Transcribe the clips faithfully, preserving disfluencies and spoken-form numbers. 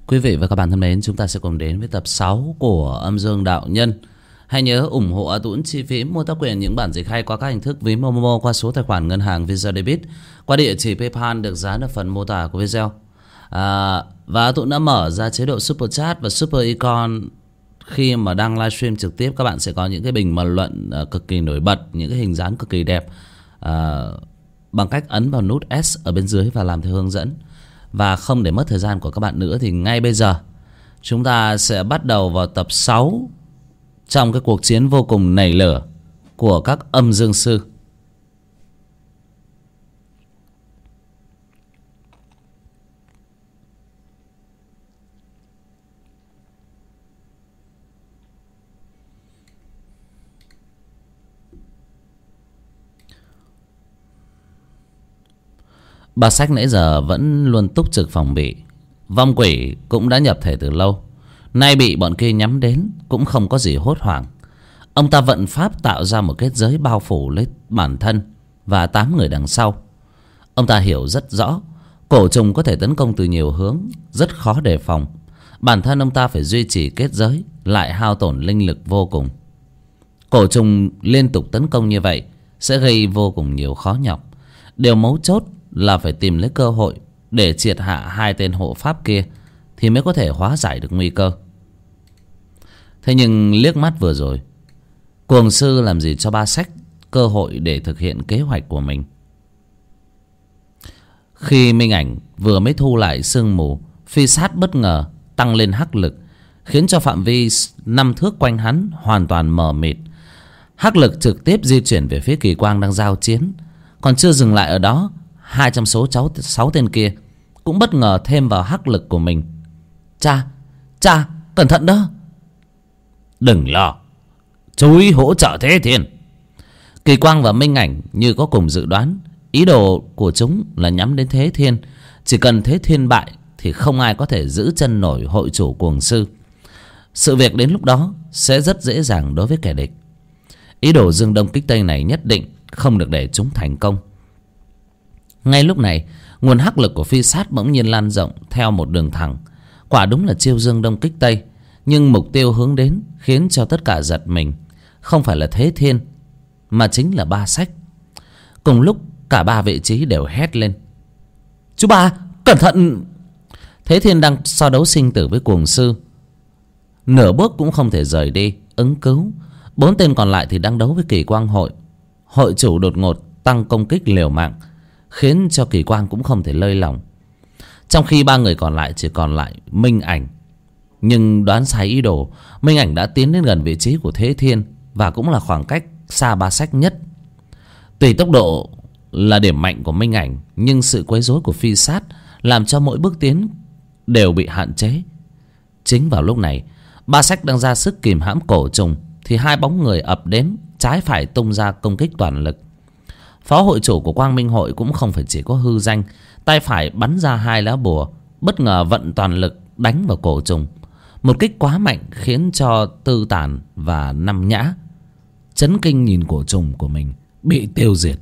Quý vị và các bạn thân mến, chúng ta sẽ cùng đến với tập sáu của Âm Dương Đạo Nhân. Hãy nhớ ủng hộ A Tuấn chi phí mua tác quyền những bản dịch hay qua các hình thức ví Momo, qua số tài khoản ngân hàng Visa Debit, qua địa chỉ PayPal được dán ở phần mô tả của video. À, và A Tuấn đã mở ra chế độ Super Chat và Super Icon. Khi mà đang livestream trực tiếp, các bạn sẽ có những cái bình luận luận cực kỳ nổi bật, những cái hình dáng cực kỳ đẹp, à, bằng cách ấn vào nút S ở bên dưới và làm theo hướng dẫn. Và không để mất thời gian của các bạn nữa thì ngay bây giờ chúng ta sẽ bắt đầu vào tập sáu trong cái cuộc chiến vô cùng nảy lửa của các âm dương sư. Bà Sách nãy giờ vẫn luôn túc trực phòng bị. Vong quỷ cũng đã nhập thể từ lâu, nay bị bọn kia nhắm đến cũng không có gì hốt hoảng. Ông ta vận pháp tạo ra một kết giới bao phủ lấy bản thân và tám người đằng sau. Ông ta hiểu rất rõ cổ trùng có thể tấn công từ nhiều hướng, rất khó đề phòng. Bản thân ông ta phải duy trì kết giới lại hao tổn linh lực vô cùng. Cổ trùng liên tục tấn công như vậy sẽ gây vô cùng nhiều khó nhọc. Điều mấu chốt là phải tìm lấy cơ hội để triệt hạ hai tên hộ pháp kia thì mới có thể hóa giải được nguy cơ. Thế nhưng liếc mắt vừa rồi, Cuồng sư làm gì cho Ba Sách cơ hội để thực hiện kế hoạch của mình. Khi Minh Ảnh vừa mới thu lại sương mù, phi sát bất ngờ tăng lên hắc lực, khiến cho phạm vi năm thước quanh hắn hoàn toàn mờ mịt. Hắc lực trực tiếp di chuyển về phía Kỳ Quang đang giao chiến. Còn chưa dừng lại ở đó, hai trong số cháu sáu tên kia cũng bất ngờ thêm vào hắc lực của mình. Cha, cha, cẩn thận đó. Đừng lo, chú ý hỗ trợ Thế Thiên. Kỳ Quang và Minh Ảnh như có cùng dự đoán. Ý đồ của chúng là nhắm đến Thế Thiên. Chỉ cần Thế Thiên bại thì không ai có thể giữ chân nổi hội chủ Cuồng sư. Sự việc đến lúc đó sẽ rất dễ dàng đối với kẻ địch. Ý đồ dương đông kích tây này nhất định không được để chúng thành công. Ngay lúc này, nguồn hắc lực của phi sát bỗng nhiên lan rộng theo một đường thẳng. Quả đúng là chiêu dương đông kích tây, nhưng mục tiêu hướng đến khiến cho tất cả giật mình. Không phải là Thế Thiên, mà chính là Ba Sách. Cùng lúc cả ba vị trí đều hét lên: Chú Ba, cẩn thận! Thế Thiên đang so đấu sinh tử với Cuồng sư, nửa bước cũng không thể rời đi ứng cứu. Bốn tên còn lại thì đang đấu với Kỳ Quang hội. Hội chủ đột ngột tăng công kích liều mạng, khiến cho Kỳ Quang cũng không thể lơi lỏng. Trong khi ba người còn lại chỉ còn lại Minh Ảnh. Nhưng đoán sai ý đồ, Minh Ảnh đã tiến đến gần vị trí của Thế Thiên, và cũng là khoảng cách xa Ba Sách nhất. Tùy tốc độ là điểm mạnh của Minh Ảnh, nhưng sự quấy rối của phi sát làm cho mỗi bước tiến đều bị hạn chế. Chính vào lúc này, Ba Sách đang ra sức kìm hãm cổ trùng thì hai bóng người ập đến, trái phải tung ra công kích toàn lực. Phó hội chủ của Quang Minh hội cũng không phải chỉ có hư danh, tay phải bắn ra hai lá bùa, bất ngờ vận toàn lực đánh vào cổ trùng. Một kích quá mạnh khiến cho Tư Tản và Năm Nhã chấn kinh nhìn cổ trùng của mình bị tiêu diệt.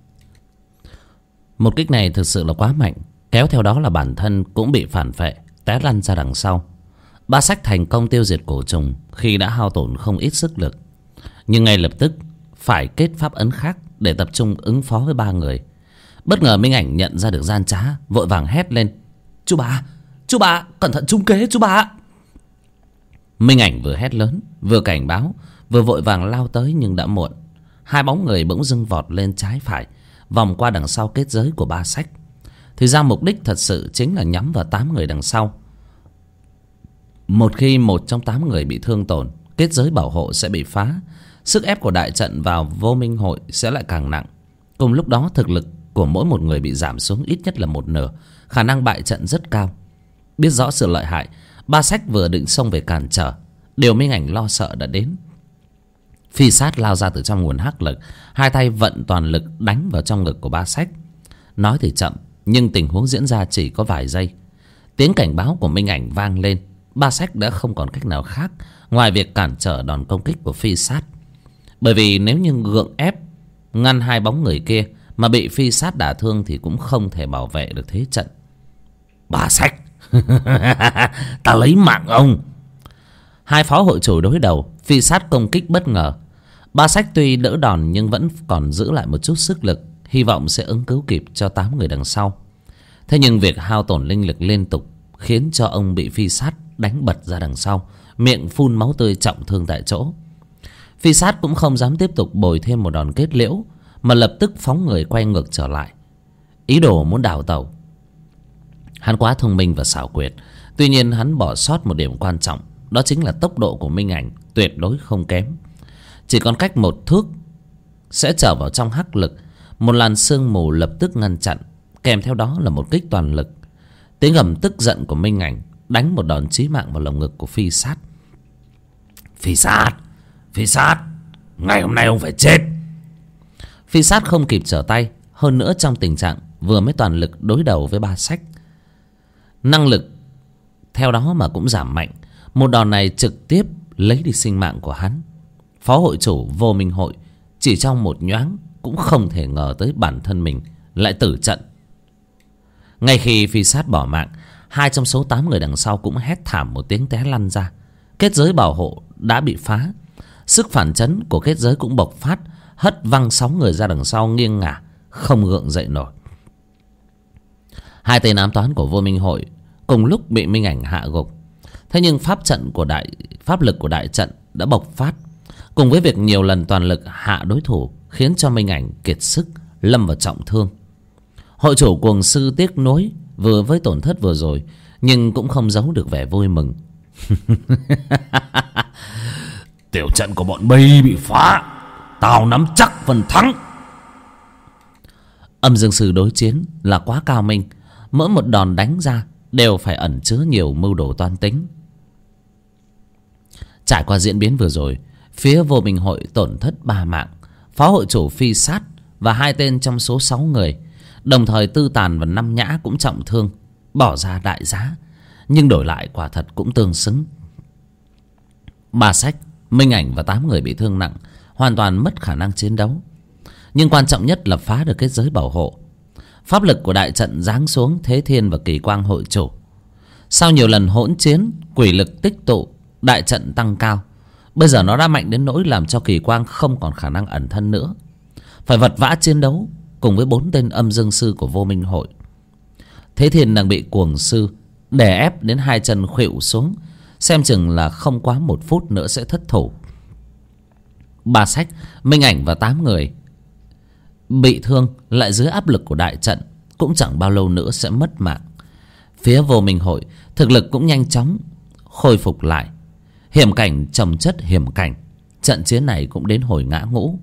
Một kích này thực sự là quá mạnh, kéo theo đó là bản thân cũng bị phản phệ, té lăn ra đằng sau. Ba Sách thành công tiêu diệt cổ trùng khi đã hao tổn không ít sức lực, nhưng ngay lập tức phải kết pháp ấn khác để tập trung ứng phó với ba người. Bất ngờ Minh Ảnh nhận ra được gian trá, vội vàng hét lên: Chú Ba, chú Ba, cẩn thận trúng kế chú Ba. Minh Ảnh vừa hét lớn, vừa cảnh báo, vừa vội vàng lao tới, nhưng đã muộn. Hai bóng người bỗng dưng vọt lên trái phải, vòng qua đằng sau kết giới của Ba Sách. Thì ra mục đích thật sự chính là nhắm vào tám người đằng sau. Một khi một trong tám người bị thương tổn, kết giới bảo hộ sẽ bị phá, sức ép của đại trận vào Vô Minh hội sẽ lại càng nặng. Cùng lúc đó thực lực của mỗi một người bị giảm xuống ít nhất là một nửa, khả năng bại trận rất cao. Biết rõ sự lợi hại, Ba Sách vừa định xông về cản trở, điều Minh Ảnh lo sợ đã đến. Phi sát lao ra từ trong nguồn hắc lực, hai tay vận toàn lực đánh vào trong ngực của Ba Sách. Nói thì chậm, nhưng tình huống diễn ra chỉ có vài giây. Tiếng cảnh báo của Minh Ảnh vang lên. Ba Sách đã không còn cách nào khác ngoài việc cản trở đòn công kích của phi sát. Bởi vì nếu như gượng ép ngăn hai bóng người kia mà bị phi sát đả thương thì cũng không thể bảo vệ được thế trận. Ba Sách, Ta lấy mạng ông. Hai phó hội chủ đối đầu, phi sát công kích bất ngờ. Ba Sách tuy đỡ đòn nhưng vẫn còn giữ lại một chút sức lực, hy vọng sẽ ứng cứu kịp cho tám người đằng sau. Thế nhưng việc hao tổn linh lực liên tục khiến cho ông bị phi sát đánh bật ra đằng sau, miệng phun máu tươi, trọng thương tại chỗ. Phi sát cũng không dám tiếp tục bồi thêm một đòn kết liễu, mà lập tức phóng người quay ngược trở lại, ý đồ muốn đào tẩu. Hắn quá thông minh và xảo quyệt, tuy nhiên hắn bỏ sót một điểm quan trọng, đó chính là tốc độ của Minh Ảnh tuyệt đối không kém. Chỉ còn cách một thước sẽ trở vào trong hắc lực. Một làn sương mù lập tức ngăn chặn, kèm theo đó là một kích toàn lực. Tiếng gầm tức giận của Minh Ảnh đánh một đòn chí mạng vào lồng ngực của phi sát. Phi sát, phi sát, ngày hôm nay ông phải chết. Phi sát không kịp trở tay, hơn nữa trong tình trạng vừa mới toàn lực đối đầu với Ba Sách, năng lực theo đó mà cũng giảm mạnh. Một đòn này trực tiếp lấy đi sinh mạng của hắn. Phó hội chủ Vô Minh Hội chỉ trong một nhoáng cũng không thể ngờ tới bản thân mình lại tử trận. Ngay khi phi sát bỏ mạng, hai trong số tám người đằng sau cũng hét thảm một tiếng té lăn ra. Kết giới bảo hộ đã bị phá, sức phản chấn của kết giới cũng bộc phát, hất văng sáu người ra đằng sau nghiêng ngả, không gượng dậy nổi. Hai tên ám toán của Vô Minh Hội cùng lúc bị Minh Ảnh hạ gục. Thế nhưng pháp trận của đại pháp lực của đại trận đã bộc phát, cùng với việc nhiều lần toàn lực hạ đối thủ, khiến cho Minh Ảnh kiệt sức, lâm vào trọng thương. Hội chủ Cuồng Sư tiếc nuối vừa với tổn thất vừa rồi, nhưng cũng không giấu được vẻ vui mừng. Tiểu trận của bọn Bây bị phá, tao nắm chắc phần thắng. Âm Dương Sư đối chiến là quá cao minh, mỗi một đòn đánh ra đều phải ẩn chứa nhiều mưu đồ toan tính. Trải qua diễn biến vừa rồi, phía Vô Minh Hội tổn thất ba mạng, phó hội chủ phi sát và hai tên trong số sáu người, đồng thời Tư Tàn và Năm Nhã cũng trọng thương, bỏ ra đại giá, nhưng đổi lại quả thật cũng tương xứng. Ba Sách, Minh Ảnh và tám người bị thương nặng, hoàn toàn mất khả năng chiến đấu. Nhưng quan trọng nhất là phá được kết giới bảo hộ. Pháp lực của đại trận giáng xuống Thế Thiên và Kỳ Quang hội chủ. Sau nhiều lần hỗn chiến, quỷ lực tích tụ, đại trận tăng cao. Bây giờ nó đã mạnh đến nỗi làm cho Kỳ Quang không còn khả năng ẩn thân nữa, phải vật vã chiến đấu cùng với bốn tên âm dương sư của Vô Minh Hội. Thế Thiên đang bị Cuồng Sư đè ép đến hai chân khuỵu xuống, xem chừng là không quá một phút nữa sẽ thất thủ. Ba Sách, Minh Ảnh và tám người bị thương lại dưới áp lực của đại trận, cũng chẳng bao lâu nữa sẽ mất mạng. Phía Vô Minh Hội thực lực cũng nhanh chóng khôi phục lại. Hiểm cảnh chồng chất hiểm cảnh, trận chiến này cũng đến hồi ngã ngũ.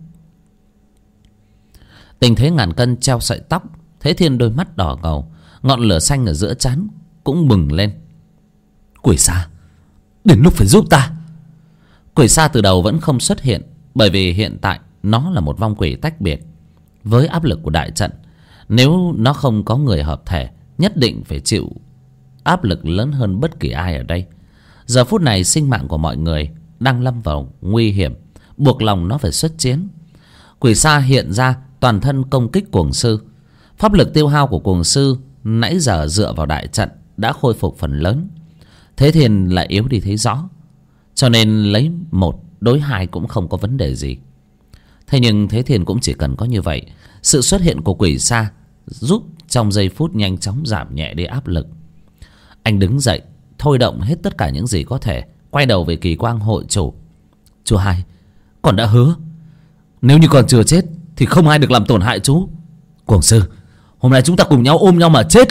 Tình thế ngàn cân treo sợi tóc, Thế Thiên đôi mắt đỏ ngầu, ngọn lửa xanh ở giữa trán cũng bừng lên. Quỷ Sa, đến lúc phải giúp ta. Quỷ Sa từ đầu vẫn không xuất hiện, bởi vì hiện tại nó là một vong quỷ tách biệt. Với áp lực của đại trận, nếu nó không có người hợp thể, nhất định phải chịu áp lực lớn hơn bất kỳ ai ở đây. Giờ phút này sinh mạng của mọi người đang lâm vào nguy hiểm, buộc lòng nó phải xuất chiến. Quỷ Sa hiện ra toàn thân công kích Cuồng Sư. Pháp lực tiêu hao của Cuồng Sư nãy giờ dựa vào đại trận đã khôi phục phần lớn. Thế Thiên lại yếu đi thấy rõ, cho nên lấy một đối hai cũng không có vấn đề gì. Thế nhưng Thế Thiên cũng chỉ cần có như vậy, sự xuất hiện của Quỷ Sa giúp trong giây phút nhanh chóng giảm nhẹ đi áp lực. Anh đứng dậy, thôi động hết tất cả những gì có thể, quay đầu về Kỳ Quang hội chủ. Chú hai, con đã hứa nếu như con chưa chết thì không ai được làm tổn hại chú. Cuồng Sư, hôm nay chúng ta cùng nhau ôm nhau mà chết.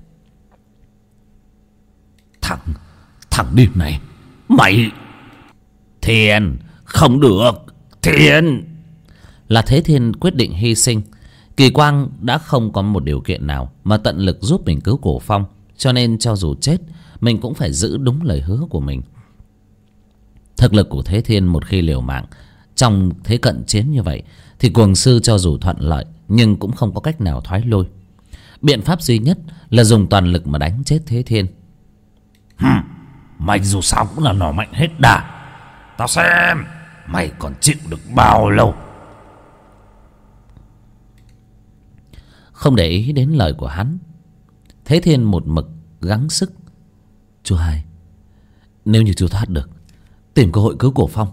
Thằng Thằng điên này, mày. Thiên, không được. Thiên. Là Thế Thiên quyết định hy sinh. Kỳ Quang đã không có một điều kiện nào mà tận lực giúp mình cứu Cổ Phong, cho nên cho dù chết mình cũng phải giữ đúng lời hứa của mình. Thực lực của Thế Thiên một khi liều mạng trong thế cận chiến như vậy thì Cuồng Sư cho dù thuận lợi nhưng cũng không có cách nào thoái lui. Biện pháp duy nhất là dùng toàn lực mà đánh chết Thế Thiên. Hừm, mày dù sao cũng là nỏ mạnh hết đà. Tao xem mày còn chịu được bao lâu. Không để ý đến lời của hắn, Thế Thiên một mực gắng sức Chú hai, nếu như chú thoát được, tìm cơ hội cứu Cổ Phong.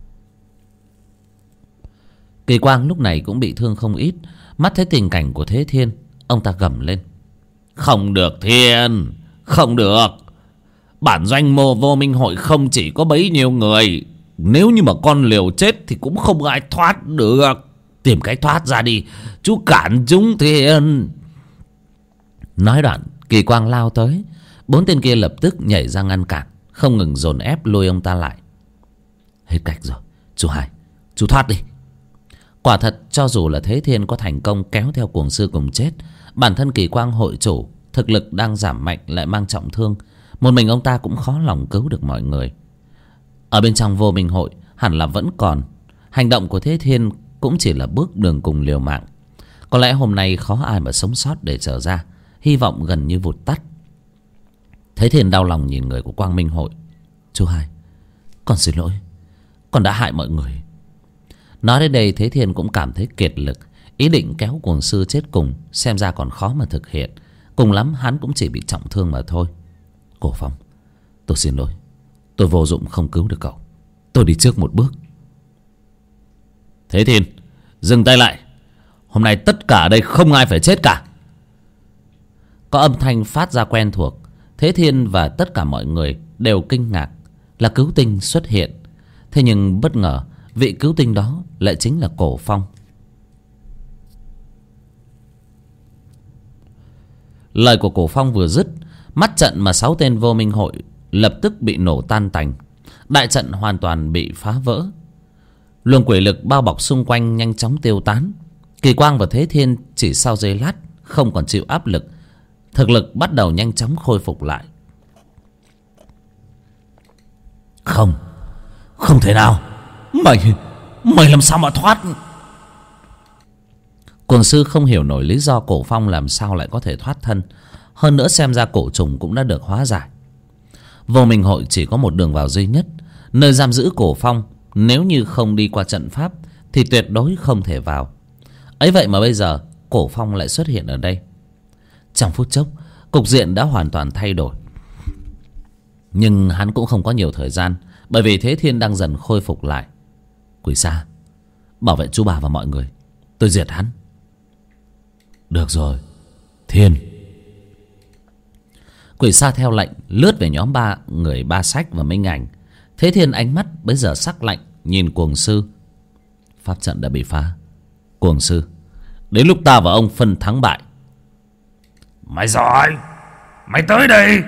Kỳ Quang lúc này cũng bị thương không ít. Mắt thấy tình cảnh của Thế Thiên, ông ta gầm lên: Không được Thiên, không được. Bản doanh mô Vô Minh Hội không chỉ có bấy nhiêu người. Nếu như mà con liều chết thì cũng không ai thoát được. Tìm cách thoát ra đi, chú cản chúng Thiên. Nói đoạn, Kỳ Quang lao tới. Bốn tên kia lập tức nhảy ra ngăn cản, không ngừng dồn ép lôi ông ta lại. Hết cách rồi, chú hai, chú thoát đi. Quả thật, cho dù là Thế Thiên có thành công kéo theo cuồng sư cùng chết, bản thân Kỳ Quang hội chủ thực lực đang giảm mạnh lại mang trọng thương, một mình ông ta cũng khó lòng cứu được mọi người. Ở bên trong Vô Minh Hội hẳn là vẫn còn. Hành động của Thế Thiên cũng chỉ là bước đường cùng liều mạng. Có lẽ hôm nay khó ai mà sống sót để trở ra. Hy vọng gần như vụt tắt. Thế Thiên đau lòng nhìn người của Quang Minh Hội. Chú hai, con xin lỗi, con đã hại mọi người. Nói đến đây Thế Thiên cũng cảm thấy kiệt lực. Ý định kéo cuồng sư chết cùng xem ra còn khó mà thực hiện. Cùng lắm hắn cũng chỉ bị trọng thương mà thôi. Cổ Phong, tôi xin lỗi, tôi vô dụng không cứu được cậu. Tôi đi trước một bước. Thế Thiên, dừng tay lại. Hôm nay tất cả ở đây không ai phải chết cả. Có âm thanh phát ra quen thuộc. Thế Thiên và tất cả mọi người đều kinh ngạc là cứu tinh xuất hiện. Thế nhưng bất ngờ vị cứu tinh đó lại chính là Cổ Phong. Lời của Cổ Phong vừa dứt, mắt trận mà sáu tên Vô Minh Hội lập tức bị nổ tan tành. Đại trận hoàn toàn bị phá vỡ. Luồng quỷ lực bao bọc xung quanh nhanh chóng tiêu tán. Kỳ Quang và Thế Thiên chỉ sau giây lát không còn chịu áp lực, thực lực bắt đầu nhanh chóng khôi phục lại. Không, không thể nào. Mày, mày làm sao mà thoát? Cuồng sư không hiểu nổi lý do Cổ Phong làm sao lại có thể thoát thân. Hơn nữa xem ra cổ trùng cũng đã được hóa giải. Vô Minh Hội chỉ có một đường vào duy nhất, nơi giam giữ Cổ Phong. Nếu như không đi qua trận pháp thì tuyệt đối không thể vào. Ấy vậy mà bây giờ Cổ Phong lại xuất hiện ở đây. Trong phút chốc cục diện đã hoàn toàn thay đổi. Nhưng hắn cũng không có nhiều thời gian, bởi vì Thế Thiên đang dần khôi phục lại. Quỷ Sa, bảo vệ chú bà và mọi người, tôi diệt hắn. Được rồi Thiên. Quỷ Sa theo lệnh lướt về nhóm ba người Ba Sách và Minh Ảnh. Thế Thiên ánh mắt bây giờ sắc lạnh nhìn Cuồng sư. Pháp trận đã bị phá. Cuồng sư, đến lúc ta và ông phân thắng bại. Mày giỏi, mày tới đây.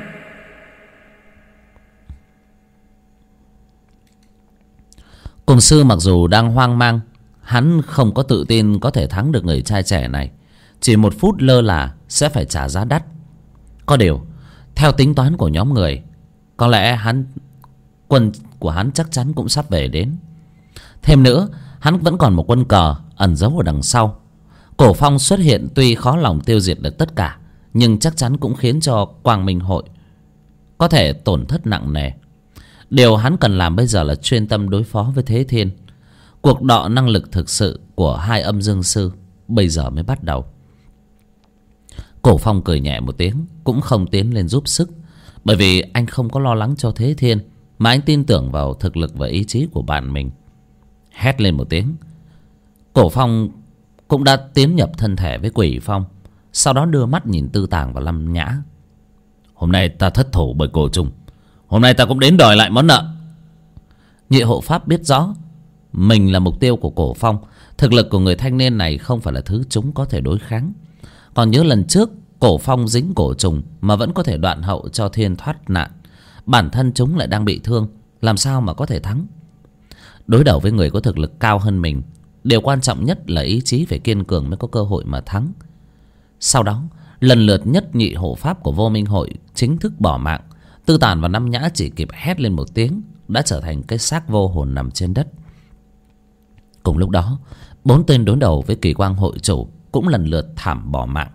Cuồng sư mặc dù đang hoang mang, hắn không có tự tin có thể thắng được người trai trẻ này. Chỉ một phút lơ là sẽ phải trả giá đắt. Có điều theo tính toán của nhóm người, có lẽ hắn quân của hắn chắc chắn cũng sắp về đến. Thêm nữa, hắn vẫn còn một quân cờ ẩn giấu ở đằng sau. Cổ Phong xuất hiện tuy khó lòng tiêu diệt được tất cả, nhưng chắc chắn cũng khiến cho Quang Minh Hội có thể tổn thất nặng nề. Điều hắn cần làm bây giờ là chuyên tâm đối phó với Thế Thiên. Cuộc đọ năng lực thực sự của hai âm dương sư bây giờ mới bắt đầu. Cổ Phong cười nhẹ một tiếng, cũng không tiến lên giúp sức, bởi vì anh không có lo lắng cho Thế Thiên, mà anh tin tưởng vào thực lực và ý chí của bạn mình. Hét lên một tiếng, Cổ Phong cũng đã tiến nhập thân thể với Quỷ Phong, sau đó đưa mắt nhìn Tư Tàng và Lâm Nhã. Hôm nay ta thất thủ bởi cổ trùng, hôm nay ta cũng đến đòi lại món nợ. Nhị hộ pháp biết rõ mình là mục tiêu của Cổ Phong. Thực lực của người thanh niên này không phải là thứ chúng có thể đối kháng. Còn nhớ lần trước Cổ Phong dính cổ trùng mà vẫn có thể đoạn hậu cho Thiên thoát nạn, bản thân chúng lại đang bị thương, làm sao mà có thể thắng. Đối đầu với người có thực lực cao hơn mình, điều quan trọng nhất là ý chí phải kiên cường mới có cơ hội mà thắng. Sau đó lần lượt nhất nhị hộ pháp của Vô Minh Hội chính thức bỏ mạng. Tư Tàn và Năm Nhã chỉ kịp hét lên một tiếng đã trở thành cái xác vô hồn nằm trên đất. Cùng lúc đó, bốn tên đối đầu với Kỳ Quang hội chủ cũng lần lượt thảm bỏ mạng.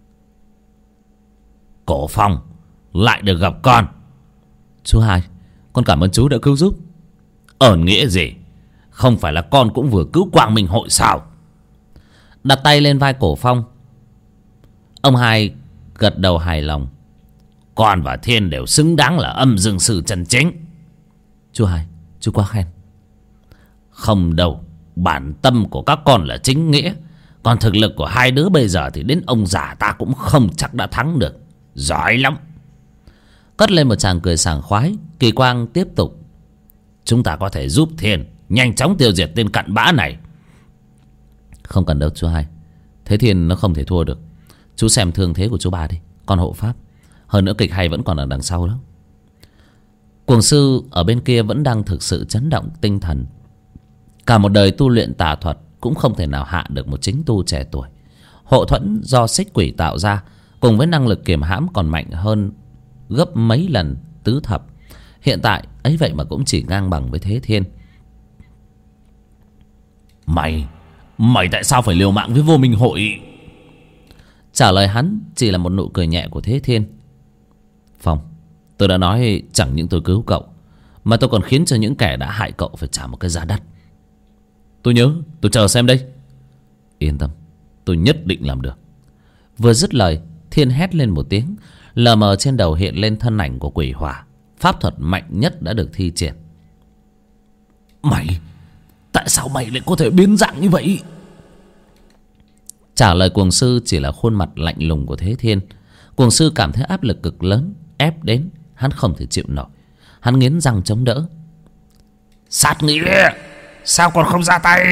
Cổ Phong lại được gặp con. Chú hai, con cảm ơn chú đã cứu giúp. Ơn nghĩa gì? Không phải là con cũng vừa cứu Quang Minh Hội sao? Đặt tay lên vai Cổ Phong, ông hai gật đầu hài lòng. Con và Thiên đều xứng đáng là âm dương sư chân chính. Chú Hai, chú quá khen. Không đâu, bản tâm của các con là chính nghĩa. Còn thực lực của hai đứa bây giờ thì đến ông già ta cũng không chắc đã thắng được. Giỏi lắm. Cất lên một tràng cười sảng khoái, Kỳ Quang tiếp tục. Chúng ta có thể giúp Thiên nhanh chóng tiêu diệt tên cặn bã này. Không cần đâu chú Hai. Thế Thiên nó không thể thua được. Chú xem thương thế của chú ba đi, con hộ pháp. Hơn nữa kịch hay vẫn còn ở đằng sau đó. Cuồng sư ở bên kia vẫn đang thực sự chấn động tinh thần. Cả một đời tu luyện tà thuật cũng không thể nào hạ được một chính tu trẻ tuổi. Hộ thuẫn do xích quỷ tạo ra cùng với năng lực kiềm hãm còn mạnh hơn gấp mấy lần tứ thập. Hiện tại ấy vậy mà cũng chỉ ngang bằng với Thế Thiên. Mày Mày tại sao phải liều mạng với Vô Minh Hội? Trả lời hắn chỉ là một nụ cười nhẹ của Thế Thiên. Phong, tôi đã nói chẳng những tôi cứu cậu, mà tôi còn khiến cho những kẻ đã hại cậu phải trả một cái giá đắt. Tôi nhớ, tôi chờ xem đây. Yên tâm, tôi nhất định làm được. Vừa dứt lời, Thiên hét lên một tiếng. Lờ mờ trên đầu hiện lên thân ảnh của quỷ hỏa. Pháp thuật mạnh nhất đã được thi triển. Mày Tại sao mày lại có thể biến dạng như vậy? Trả lời cuồng sư chỉ là khuôn mặt lạnh lùng của Thế Thiên. Cuồng sư cảm thấy áp lực cực lớn ép đến, hắn không thể chịu nổi. Hắn nghiến răng chống đỡ. Sát nghĩa, sao còn không ra tay?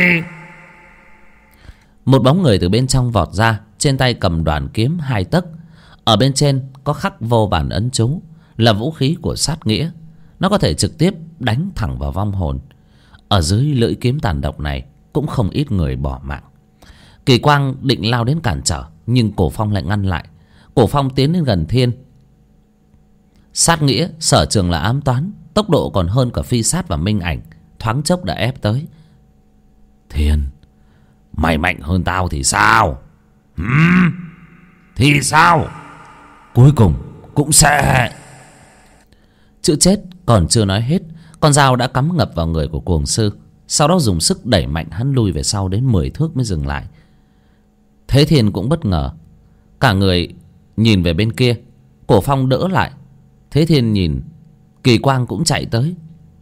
Một bóng người từ bên trong vọt ra, trên tay cầm đoàn kiếm hai tấc. Ở bên trên có khắc vô vàn ấn chú, là vũ khí của sát nghĩa. Nó có thể trực tiếp đánh thẳng vào vong hồn. Ở dưới lưỡi kiếm tàn độc này cũng không ít người bỏ mạng. Kỳ Quang định lao đến cản trở, nhưng Cổ Phong lại ngăn lại. Cổ Phong tiến đến gần Thiên. Sát nghĩa sở trường là ám toán, tốc độ còn hơn cả phi sát và minh ảnh, thoáng chốc đã ép tới. Thiên, mày mạnh hơn tao thì sao? Hmm? Thì sao? Cuối cùng cũng sẽ... Chữ chết còn chưa nói hết, con dao đã cắm ngập vào người của cuồng sư. Sau đó dùng sức đẩy mạnh hắn lui về sau đến mười thước mới dừng lại. Thế Thiên cũng bất ngờ, cả người nhìn về bên kia. Cổ Phong đỡ lại. Thế Thiên nhìn, Kỳ Quang cũng chạy tới.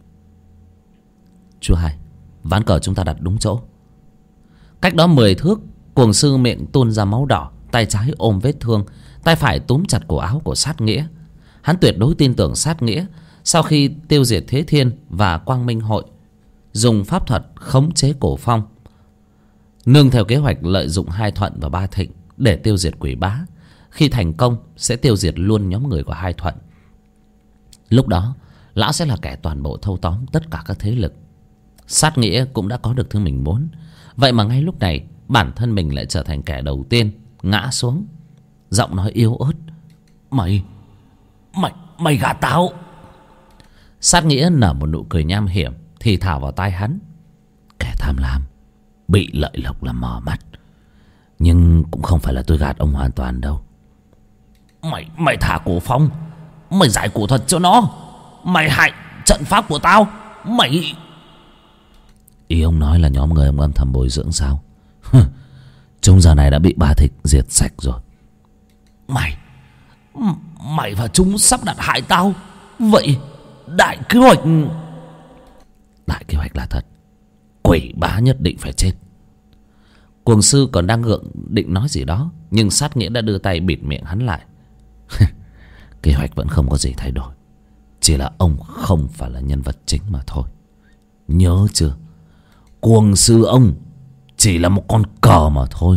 Chú Hai, ván cờ chúng ta đặt đúng chỗ. Cách đó mười thước, cuồng sư miệng tuôn ra máu đỏ, tay trái ôm vết thương, tay phải túm chặt cổ áo của sát nghĩa. Hắn tuyệt đối tin tưởng sát nghĩa. Sau khi tiêu diệt Thế Thiên và Quang Minh Hội, dùng pháp thuật khống chế Cổ Phong, nương theo kế hoạch lợi dụng Hai Thuận và Ba Thịnh để tiêu diệt quỷ bá. Khi thành công sẽ tiêu diệt luôn nhóm người của Hai Thuận. Lúc đó lão sẽ là kẻ toàn bộ thâu tóm tất cả các thế lực. Sát nghĩa cũng đã có được thứ mình muốn. Vậy mà ngay lúc này bản thân mình lại trở thành kẻ đầu tiên ngã xuống. Giọng nói yếu ớt. Mày Mày Mày gạt tao. Sát nghĩa nở một nụ cười nham hiểm, thì thào vào tai hắn. Kẻ tham lam bị lợi lộc làm mờ mắt, nhưng cũng không phải là tôi gạt ông hoàn toàn đâu. Mày Mày thả Cổ Phong, mày giải cổ thuật cho nó, mày hại trận pháp của tao. Mày... Ý ông nói là nhóm người ông âm thầm bồi dưỡng sao? Chúng giờ này đã bị Ba Thịnh diệt sạch rồi. Mày Mày và chúng sắp đặt hại tao. Vậy đại kế hoạch... Đại kế hoạch là thật. Quỷ bá nhất định phải chết. Cuồng sư còn đang gượng định nói gì đó, nhưng sát nghĩa đã đưa tay bịt miệng hắn lại. Kế hoạch vẫn không có gì thay đổi, chỉ là ông không phải là nhân vật chính mà thôi. Nhớ chưa? Cuồng sư ông chỉ là một con cờ mà thôi.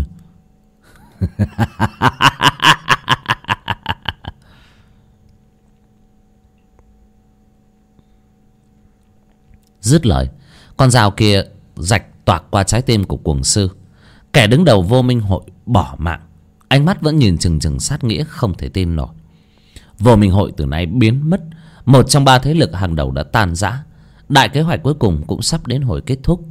Dứt lời, con dao kia rạch toạc qua trái tim của cuồng sư. Kẻ đứng đầu Vô Minh Hội bỏ mạng, ánh mắt vẫn nhìn chừng chừng sát nghĩa không thể tin nổi. Vô Minh Hội từ nay biến mất, một trong ba thế lực hàng đầu đã tan rã. Đại kế hoạch cuối cùng cũng sắp đến hồi kết thúc.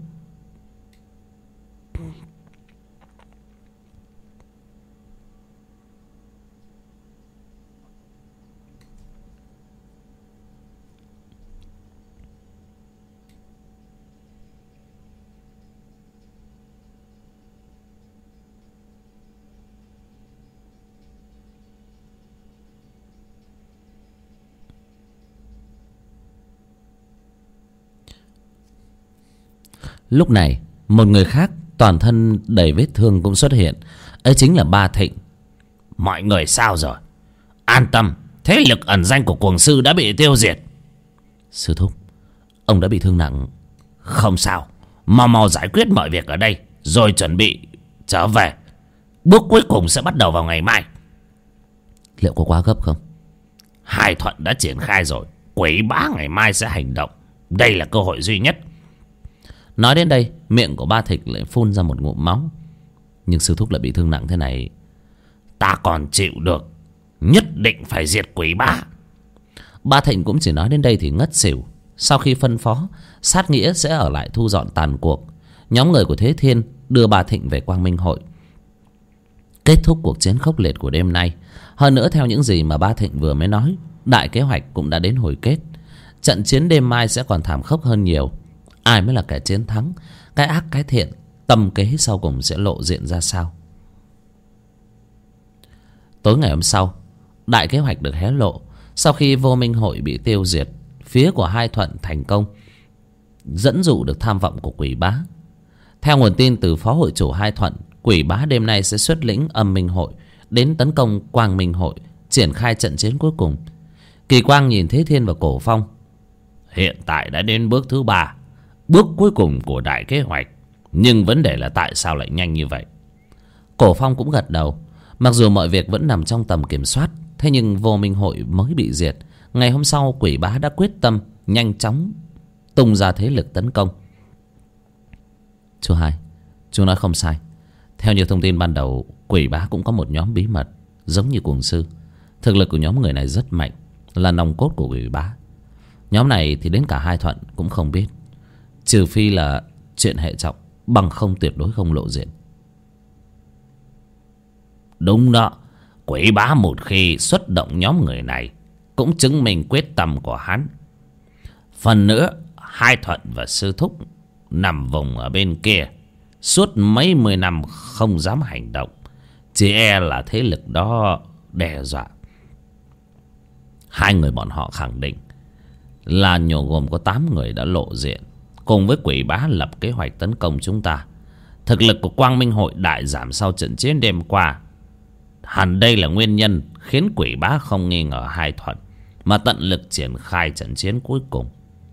Lúc này một người khác toàn thân đầy vết thương cũng xuất hiện. Ấy chính là Ba Thịnh. Mọi người sao rồi? An tâm, thế lực ẩn danh của cuồng sư đã bị tiêu diệt. Sư thúc, ông đã bị thương nặng. Không sao, mau mau giải quyết mọi việc ở đây rồi chuẩn bị trở về. Bước cuối cùng sẽ bắt đầu vào ngày mai. Liệu có quá gấp không? Hai Thuận đã triển khai rồi, Quỷ Bá ngày mai sẽ hành động. Đây là cơ hội duy nhất. Nói đến đây, miệng của Ba Thịnh lại phun ra một ngụm máu. Nhưng sư thúc lại bị thương nặng thế này, ta còn chịu được. Nhất định phải diệt Quỷ Bá. Ba Thịnh cũng chỉ nói đến đây thì ngất xỉu. Sau khi phân phó Sát Nghĩa sẽ ở lại thu dọn tàn cuộc, nhóm người của Thế Thiên đưa Ba Thịnh về Quang Minh Hội, kết thúc cuộc chiến khốc liệt của đêm nay. Hơn nữa, theo những gì mà Ba Thịnh vừa mới nói, đại kế hoạch cũng đã đến hồi kết. Trận chiến đêm mai sẽ còn thảm khốc hơn nhiều. Ai mới là kẻ chiến thắng, cái ác cái thiện, tâm kế sau cùng sẽ lộ diện ra sao? Tối ngày hôm sau, đại kế hoạch được hé lộ. Sau khi Vô Minh Hội bị tiêu diệt, phía của Hai Thuận thành công dẫn dụ được tham vọng của Quỷ Bá. Theo nguồn tin từ phó hội chủ Hai Thuận, Quỷ Bá đêm nay sẽ xuất lĩnh Âm Minh Hội đến tấn công Quang Minh Hội, triển khai trận chiến cuối cùng. Kỳ Quang nhìn Thế Thiên và Cổ Phong. Hiện tại đã đến bước thứ ba, bước cuối cùng của đại kế hoạch. Nhưng vấn đề là tại sao lại nhanh như vậy? Cổ Phong cũng gật đầu. Mặc dù mọi việc vẫn nằm trong tầm kiểm soát, thế nhưng Vô Minh Hội mới bị diệt, ngày hôm sau Quỷ Bá đã quyết tâm nhanh chóng tung ra thế lực tấn công. Chú Hai, chú nói không sai. Theo như thông tin ban đầu, Quỷ Bá cũng có một nhóm bí mật giống như Cuồng Sư. Thực lực của nhóm người này rất mạnh, là nòng cốt của Quỷ Bá. Nhóm này thì đến cả Hai Thuận cũng không biết, trừ phi là chuyện hệ trọng, bằng không tuyệt đối không lộ diện. Đúng đó, Quỷ Bá một khi xuất động nhóm người này cũng chứng minh quyết tâm của hắn. Phần nữa, Hai Thuận và Sư Thúc nằm vùng ở bên kia, suốt mấy mươi năm không dám hành động, chỉ e là thế lực đó đe dọa. Hai người bọn họ khẳng định là nhổ gồm có tám người đã lộ diện, cùng với Quỷ Bá lập kế hoạch tấn công chúng ta. Thực lực của Quang Minh Hội đại giảm sau trận chiến đêm qua. Hẳn đây là nguyên nhân khiến Quỷ Bá không nghi ngờ Hai Thuận, mà tận lực triển khai trận chiến cuối cùng.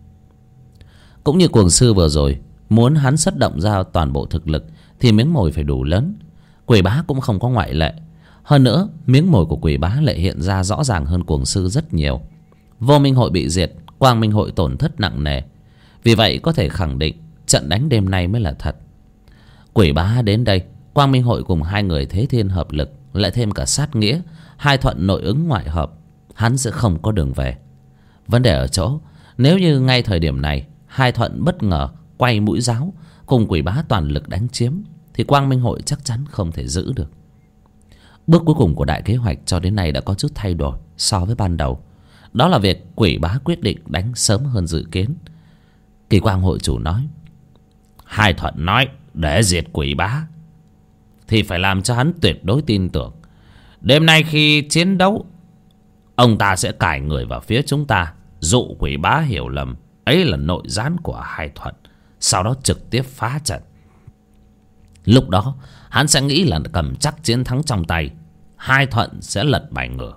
Cũng như Cuồng Sư vừa rồi, muốn hắn xuất động ra toàn bộ thực lực thì miếng mồi phải đủ lớn. Quỷ Bá cũng không có ngoại lệ. Hơn nữa, miếng mồi của Quỷ Bá lại hiện ra rõ ràng hơn Cuồng Sư rất nhiều. Vô Minh Hội bị diệt, Quang Minh Hội tổn thất nặng nề. Vì vậy có thể khẳng định trận đánh đêm nay mới là thật. Quỷ Bá đến đây, Quang Minh Hội cùng hai người Thế Thiên hợp lực, lại thêm cả Sát Nghĩa, Hai Thuận nội ứng ngoại hợp, hắn sẽ không có đường về. Vấn đề ở chỗ, nếu như ngay thời điểm này Hai Thuận bất ngờ quay mũi giáo cùng Quỷ Bá toàn lực đánh chiếm, thì Quang Minh Hội chắc chắn không thể giữ được. Bước cuối cùng của đại kế hoạch cho đến nay đã có chút thay đổi so với ban đầu. Đó là việc Quỷ Bá quyết định đánh sớm hơn dự kiến. Kỳ Quang hội chủ nói, Hai Thuận nói để diệt Quỷ Bá thì phải làm cho hắn tuyệt đối tin tưởng. Đêm nay khi chiến đấu, ông ta sẽ cài người vào phía chúng ta, dụ Quỷ Bá hiểu lầm ấy là nội gián của Hai Thuận, sau đó trực tiếp phá trận. Lúc đó hắn sẽ nghĩ là cầm chắc chiến thắng trong tay, Hai Thuận sẽ lật bài ngửa.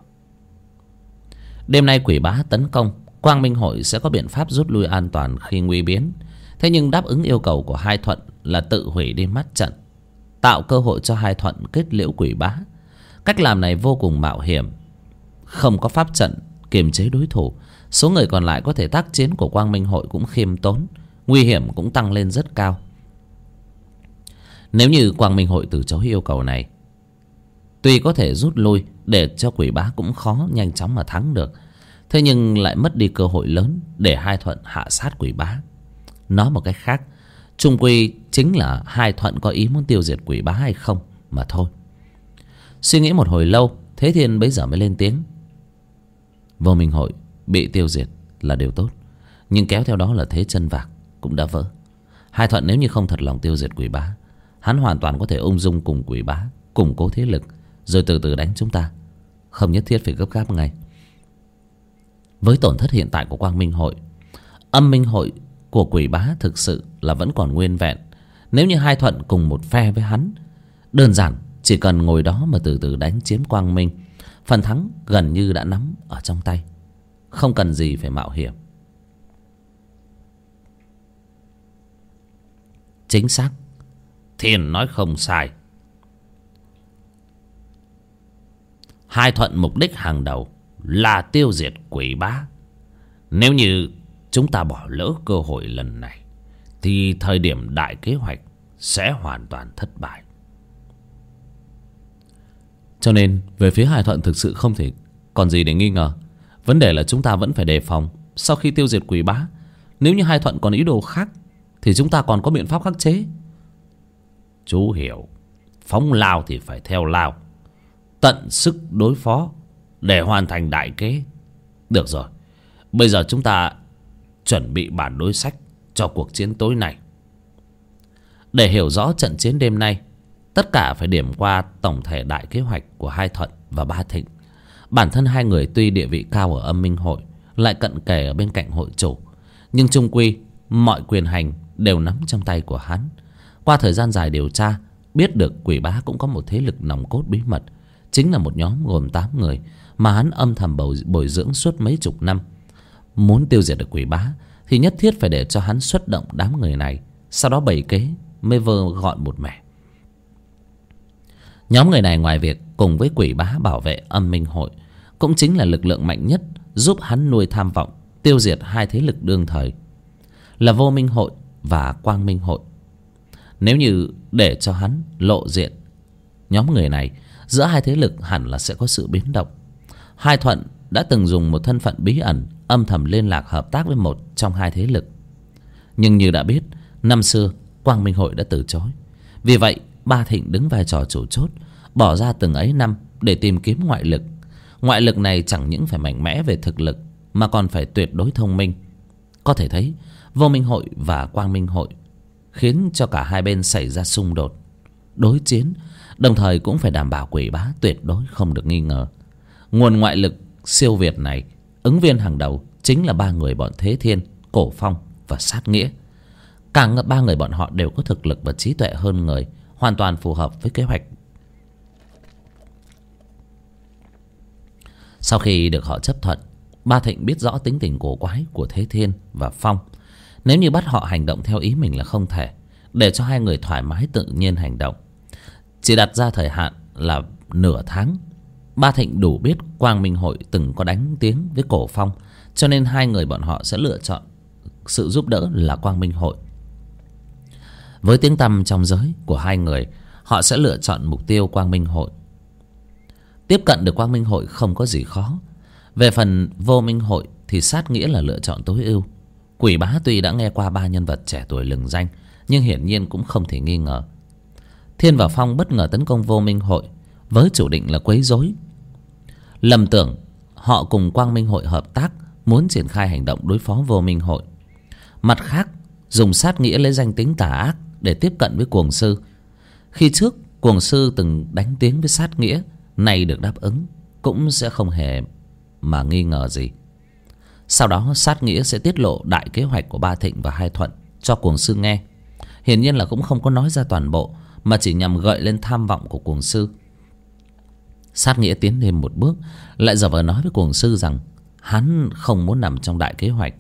Đêm nay Quỷ Bá tấn công, Quang Minh Hội sẽ có biện pháp rút lui an toàn khi nguy biến. Thế nhưng đáp ứng yêu cầu của Hai Thuận là tự hủy đi mắt trận, tạo cơ hội cho Hai Thuận kết liễu Quỷ Bá. Cách làm này vô cùng mạo hiểm, không có pháp trận kiềm chế đối thủ. Số người còn lại có thể tác chiến của Quang Minh Hội cũng khiêm tốn, nguy hiểm cũng tăng lên rất cao. Nếu như Quang Minh Hội từ chối yêu cầu này, tuy có thể rút lui để cho Quỷ Bá cũng khó nhanh chóng mà thắng được, thế nhưng lại mất đi cơ hội lớn để Hai Thuận hạ sát Quỷ Bá. Nói một cách khác, chung quy chính là Hai Thuận có ý muốn tiêu diệt Quỷ Bá hay không mà thôi. Suy nghĩ một hồi lâu, Thế Thiên bấy giờ mới lên tiếng. Vô Minh Hội bị tiêu diệt là điều tốt, nhưng kéo theo đó là thế chân vạc cũng đã vỡ. Hai Thuận nếu như không thật lòng tiêu diệt Quỷ Bá, hắn hoàn toàn có thể ung dung cùng Quỷ Bá củng cố thế lực, rồi từ từ đánh chúng ta, không nhất thiết phải gấp gáp ngay. Với tổn thất hiện tại của Quang Minh Hội, Âm Minh Hội của Quỷ Bá thực sự là vẫn còn nguyên vẹn. Nếu như Hai Thuận cùng một phe với hắn, đơn giản chỉ cần ngồi đó mà từ từ đánh chiếm Quang Minh, phần thắng gần như đã nắm ở trong tay, không cần gì phải mạo hiểm. Chính xác, Thiên nói không sai. Hai Thuận mục đích hàng đầu là tiêu diệt Quỷ Bá. Nếu như chúng ta bỏ lỡ cơ hội lần này thì thời điểm đại kế hoạch sẽ hoàn toàn thất bại. Cho nên về phía Hai Thuận thực sự không thể còn gì để nghi ngờ. Vấn đề là chúng ta vẫn phải đề phòng. Sau khi tiêu diệt Quỷ Bá, nếu như Hai Thuận còn ý đồ khác thì chúng ta còn có biện pháp khắc chế. Chú hiểu, phóng lao thì phải theo lao, tận sức đối phó để hoàn thành đại kế. Được rồi, bây giờ chúng ta chuẩn bị bản đối sách cho cuộc chiến tối nay. Để hiểu rõ trận chiến đêm nay, tất cả phải điểm qua tổng thể đại kế hoạch của Hai Thuận và Ba Thịnh. Bản thân hai người tuy địa vị cao ở Âm Minh Hội, lại cận kề ở bên cạnh hội chủ, nhưng chung quy mọi quyền hành đều nắm trong tay của hắn. Qua thời gian dài điều tra, biết được Quỷ Bá cũng có một thế lực nòng cốt bí mật, chính là một nhóm gồm tám người mà hắn âm thầm bồi, bồi dưỡng suốt mấy chục năm. Muốn tiêu diệt được Quỷ Bá thì nhất thiết phải để cho hắn xuất động đám người này, sau đó bày kế mới vơ gọn một mẻ. Nhóm người này ngoài việc cùng với Quỷ Bá bảo vệ Âm Minh Hội, cũng chính là lực lượng mạnh nhất giúp hắn nuôi tham vọng tiêu diệt hai thế lực đương thời là Vô Minh Hội và Quang Minh Hội. Nếu như để cho hắn lộ diện nhóm người này, giữa hai thế lực hẳn là sẽ có sự biến động. Hai Thuận đã từng dùng một thân phận bí ẩn âm thầm liên lạc hợp tác với một trong hai thế lực, nhưng như đã biết, năm xưa Quang Minh Hội đã từ chối. Vì vậy Ba Thịnh đứng vai trò chủ chốt, bỏ ra từng ấy năm để tìm kiếm ngoại lực. Ngoại lực này chẳng những phải mạnh mẽ về thực lực mà còn phải tuyệt đối thông minh. Có thể thấy Vô Minh Hội và Quang Minh Hội khiến cho cả hai bên xảy ra xung đột, đối chiến, đồng thời cũng phải đảm bảo Quỷ Bá tuyệt đối không được nghi ngờ. Nguồn ngoại lực siêu việt này, ứng viên hàng đầu chính là ba người bọn Thế Thiên, Cổ Phong và Sát Nghĩa. Cả ba người bọn họ đều có thực lực và trí tuệ hơn người, hoàn toàn phù hợp với kế hoạch. Sau khi được họ chấp thuận, Ba Thịnh biết rõ tính tình cổ quái của Thế Thiên và Phong. Nếu như bắt họ hành động theo ý mình là không thể, để cho hai người thoải mái tự nhiên hành động. Chỉ đặt ra thời hạn là nửa tháng. Ba Thịnh đủ biết Quang Minh Hội từng có đánh tiếng với Cổ Phong, cho nên hai người bọn họ sẽ lựa chọn sự giúp đỡ là Quang Minh Hội. Với tiếng tăm trong giới của hai người, họ sẽ lựa chọn mục tiêu Quang Minh Hội. Tiếp cận được Quang Minh Hội không có gì khó. Về phần Vô Minh Hội thì Sát Nghĩa là lựa chọn tối ưu. Quỷ Bá tuy đã nghe qua ba nhân vật trẻ tuổi lừng danh, nhưng hiển nhiên cũng không thể nghi ngờ. Thiên và Phong bất ngờ tấn công Vô Minh Hội với chủ định là quấy rối. Lầm tưởng họ cùng Quang Minh Hội hợp tác, muốn triển khai hành động đối phó Vô Minh Hội. Mặt khác, dùng Sát Nghĩa lấy danh tính tà ác để tiếp cận với Cuồng Sư. Khi trước Cuồng Sư từng đánh tiếng với Sát Nghĩa, nay được đáp ứng cũng sẽ không hề mà nghi ngờ gì. Sau đó Sát Nghĩa sẽ tiết lộ đại kế hoạch của Ba Thịnh và Hai Thuận cho Cuồng Sư nghe. Hiển nhiên là cũng không có nói ra toàn bộ, mà chỉ nhằm gợi lên tham vọng của Cuồng Sư. Sát Nghĩa tiến thêm một bước, lại giả vờ nói với Cuồng Sư rằng hắn không muốn nằm trong đại kế hoạch,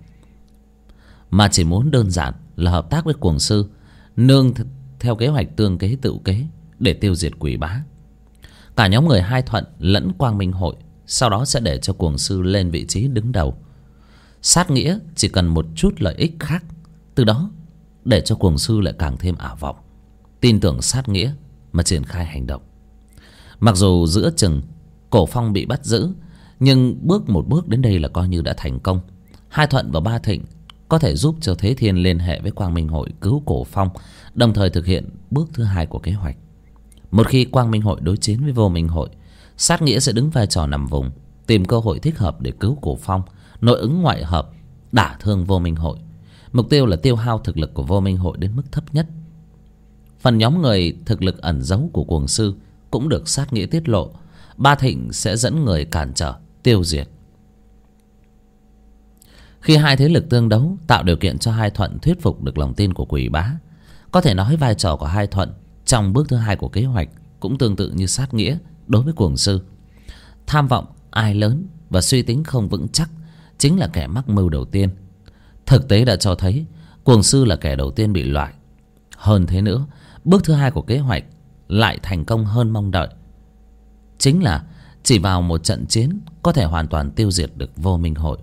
mà chỉ muốn đơn giản là hợp tác với Cuồng Sư, nương theo kế hoạch tương kế tự kế để tiêu diệt Quỷ Bá. Cả nhóm người Hai Thuận lẫn Quang Minh Hội sau đó sẽ để cho Cuồng Sư lên vị trí đứng đầu. Sát Nghĩa chỉ cần một chút lợi ích khác, từ đó để cho Cuồng Sư lại càng thêm ảo vọng, tin tưởng Sát Nghĩa mà triển khai hành động. Mặc dù giữa chừng Cổ Phong bị bắt giữ, nhưng bước một bước đến đây là coi như đã thành công. Hai Thuận và Ba Thịnh có thể giúp cho Thế Thiên liên hệ với Quang Minh Hội cứu Cổ Phong, đồng thời thực hiện bước thứ hai của kế hoạch. Một khi Quang Minh Hội đối chiến với Vô Minh Hội, Sát Nghĩa sẽ đứng vai trò nằm vùng, tìm cơ hội thích hợp để cứu Cổ Phong, nội ứng ngoại hợp, đả thương Vô Minh Hội. Mục tiêu là tiêu hao thực lực của Vô Minh Hội đến mức thấp nhất. Phần nhóm người thực lực ẩn giấu của Cuồng Sư cũng được Sát Nghĩa tiết lộ. Ba Thịnh sẽ dẫn người cản trở, tiêu diệt. Khi hai thế lực tương đấu tạo điều kiện cho Hai Thuận thuyết phục được lòng tin của Quỷ Bá. Có thể nói vai trò của Hai Thuận trong bước thứ hai của kế hoạch cũng tương tự như Sát Nghĩa đối với Cuồng Sư. Tham vọng ai lớn và suy tính không vững chắc chính là kẻ mắc mưu đầu tiên. Thực tế đã cho thấy Cuồng Sư là kẻ đầu tiên bị loại. Hơn thế nữa, bước thứ hai của kế hoạch lại thành công hơn mong đợi. Chính là chỉ vào một trận chiến có thể hoàn toàn tiêu diệt được Vô Minh Hội.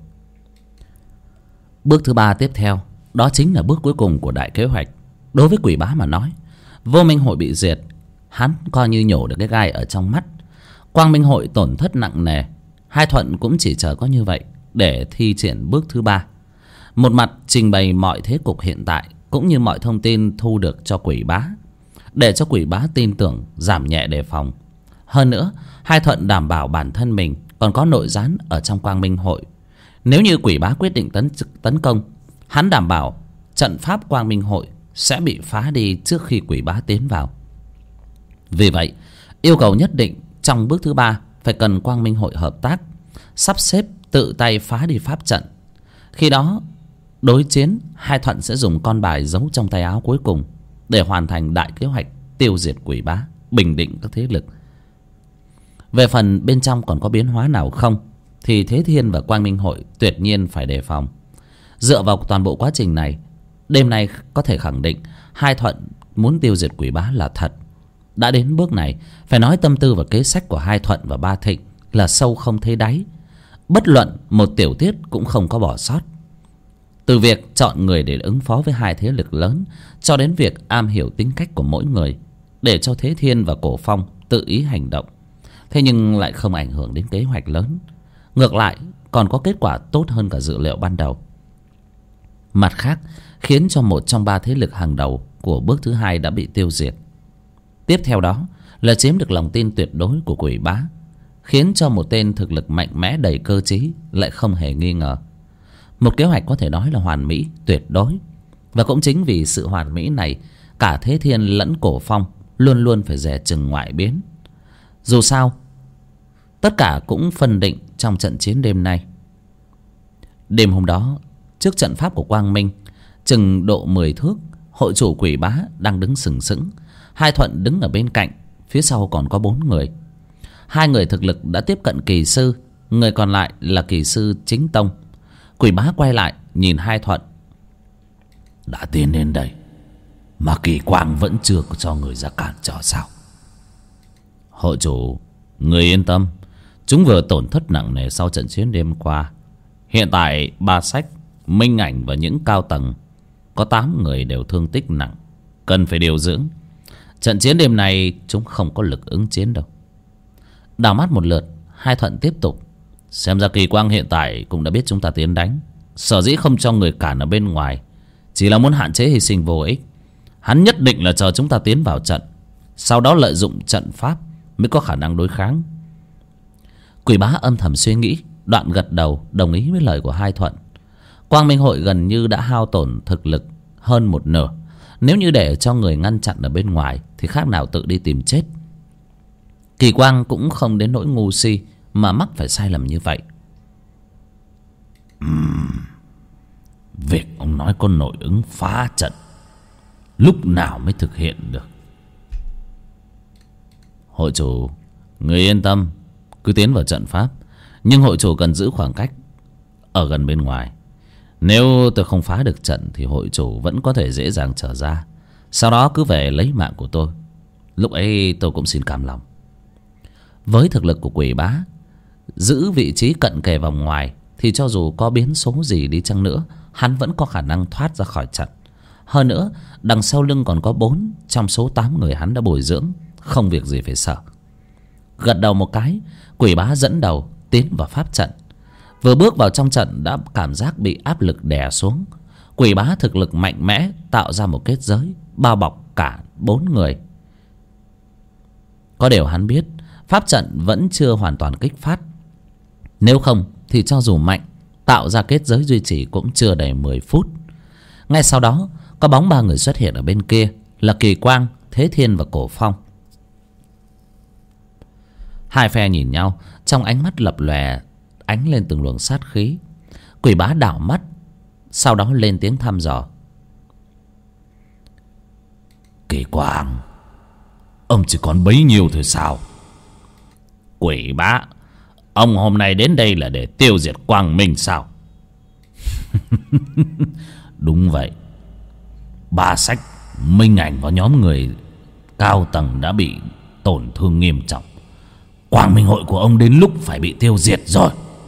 Bước thứ ba tiếp theo, đó chính là bước cuối cùng của đại kế hoạch. Đối với Quỷ Bá mà nói, Vô Minh Hội bị diệt, hắn coi như nhổ được cái gai ở trong mắt. Quang Minh Hội tổn thất nặng nề, Hai Thuận cũng chỉ chờ có như vậy để thi triển bước thứ ba. Một mặt trình bày mọi thế cục hiện tại cũng như mọi thông tin thu được cho Quỷ Bá, để cho Quỷ Bá tin tưởng, giảm nhẹ đề phòng. Hơn nữa, Hai Thuận đảm bảo bản thân mình còn có nội gián ở trong Quang Minh Hội. Nếu như Quỷ Bá quyết định tấn tấn công, hắn đảm bảo trận pháp Quang Minh Hội sẽ bị phá đi trước khi Quỷ Bá tiến vào. Vì vậy, yêu cầu nhất định trong bước thứ ba phải cần Quang Minh Hội hợp tác, sắp xếp tự tay phá đi pháp trận. Khi đó, đối chiến, Hai Thuận sẽ dùng con bài giấu trong tay áo cuối cùng để hoàn thành đại kế hoạch tiêu diệt Quỷ Bá, bình định các thế lực. Về phần bên trong còn có biến hóa nào không thì Thế Thiên và Quang Minh Hội tuyệt nhiên phải đề phòng. Dựa vào toàn bộ quá trình này, đêm nay có thể khẳng định Hai Thuận muốn tiêu diệt Quỷ Bá là thật. Đã đến bước này, phải nói tâm tư và kế sách của Hai Thuận và Ba Thịnh là sâu không thấy đáy. Bất luận một tiểu tiết cũng không có bỏ sót. Từ việc chọn người để ứng phó với hai thế lực lớn cho đến việc am hiểu tính cách của mỗi người, để cho Thế Thiên và Cổ Phong tự ý hành động. Thế nhưng lại không ảnh hưởng đến kế hoạch lớn. Ngược lại còn có kết quả tốt hơn cả dự liệu ban đầu. Mặt khác, khiến cho một trong ba thế lực hàng đầu của bước thứ hai đã bị tiêu diệt. Tiếp theo đó là chiếm được lòng tin tuyệt đối của Quỷ Bá, khiến cho một tên thực lực mạnh mẽ đầy cơ trí lại không hề nghi ngờ. Một kế hoạch có thể nói là hoàn mỹ, tuyệt đối. Và cũng chính vì sự hoàn mỹ này, cả Thế Thiên lẫn Cổ Phong luôn luôn phải dè chừng ngoại biến. Dù sao, tất cả cũng phân định trong trận chiến đêm nay. Đêm hôm đó, trước trận pháp của Quang Minh, chừng độ mười thước, hội chủ Quỷ Bá đang đứng sừng sững. Hai Thuận đứng ở bên cạnh, phía sau còn có bốn người. Hai người thực lực đã tiếp cận kỳ sư, người còn lại là kỳ sư chính tông. Quỷ Bá quay lại nhìn Hai Thuận. Đã tiến đến đây mà Kỳ Quang vẫn chưa cho người ra cản trở sao? Hội chủ, người yên tâm, chúng vừa tổn thất nặng nề sau trận chiến đêm qua. Hiện tại Ba Sách, Minh Ảnh và những cao tầng có tám người đều thương tích nặng, cần phải điều dưỡng. Trận chiến đêm này chúng không có lực ứng chiến đâu. Đảo mắt một lượt, Hai Thuận tiếp tục. Xem ra Kỳ Quang hiện tại cũng đã biết chúng ta tiến đánh. Sở dĩ không cho người cản ở bên ngoài, chỉ là muốn hạn chế hy sinh vô ích. Hắn nhất định là chờ chúng ta tiến vào trận, sau đó lợi dụng trận pháp mới có khả năng đối kháng. Quỷ Bá âm thầm suy nghĩ, đoạn gật đầu đồng ý với lời của Hai Thuận. Quang Minh Hội gần như đã hao tổn thực lực hơn một nửa. Nếu như để cho người ngăn chặn ở bên ngoài thì khác nào tự đi tìm chết. Kỳ Quang cũng không đến nỗi ngu si mà mắc phải sai lầm như vậy. uhm, Việc ông nói có nội ứng phá trận, lúc nào mới thực hiện được? Hội chủ, người yên tâm, cứ tiến vào trận pháp. Nhưng hội chủ cần giữ khoảng cách ở gần bên ngoài. Nếu tôi không phá được trận thì hội chủ vẫn có thể dễ dàng trở ra, sau đó cứ về lấy mạng của tôi. Lúc ấy tôi cũng xin cam lòng. Với thực lực của Quỷ Bá, giữ vị trí cận kề vòng ngoài thì cho dù có biến số gì đi chăng nữa, hắn vẫn có khả năng thoát ra khỏi trận. Hơn nữa, đằng sau lưng còn có bốn trong số tám người hắn đã bồi dưỡng, không việc gì phải sợ. Gật đầu một cái, Quỷ Bá dẫn đầu tiến vào pháp trận. Vừa bước vào trong trận đã cảm giác bị áp lực đè xuống. Quỷ Bá thực lực mạnh mẽ tạo ra một kết giới bao bọc cả bốn người. Có điều hắn biết pháp trận vẫn chưa hoàn toàn kích phát. Nếu không thì cho dù mạnh, tạo ra kết giới duy trì cũng chưa đầy mười phút. Ngay sau đó có bóng ba người xuất hiện ở bên kia, là Kỳ Quang, Thế Thiên và Cổ Phong. Hai phe nhìn nhau, trong ánh mắt lập lòe ánh lên từng luồng sát khí. Quỷ Bá đảo mắt sau đó lên tiếng thăm dò. Kỳ Quang, ông chỉ còn bấy nhiêu thôi sao? Quỷ bá, ông hôm nay đến đây là để tiêu diệt Quang Minh sao? Đúng vậy. Ba Sách, Minh Ảnh và nhóm người cao tầng đã bị tổn thương nghiêm trọng. Quang Minh hội của ông đến lúc phải bị tiêu diệt rồi.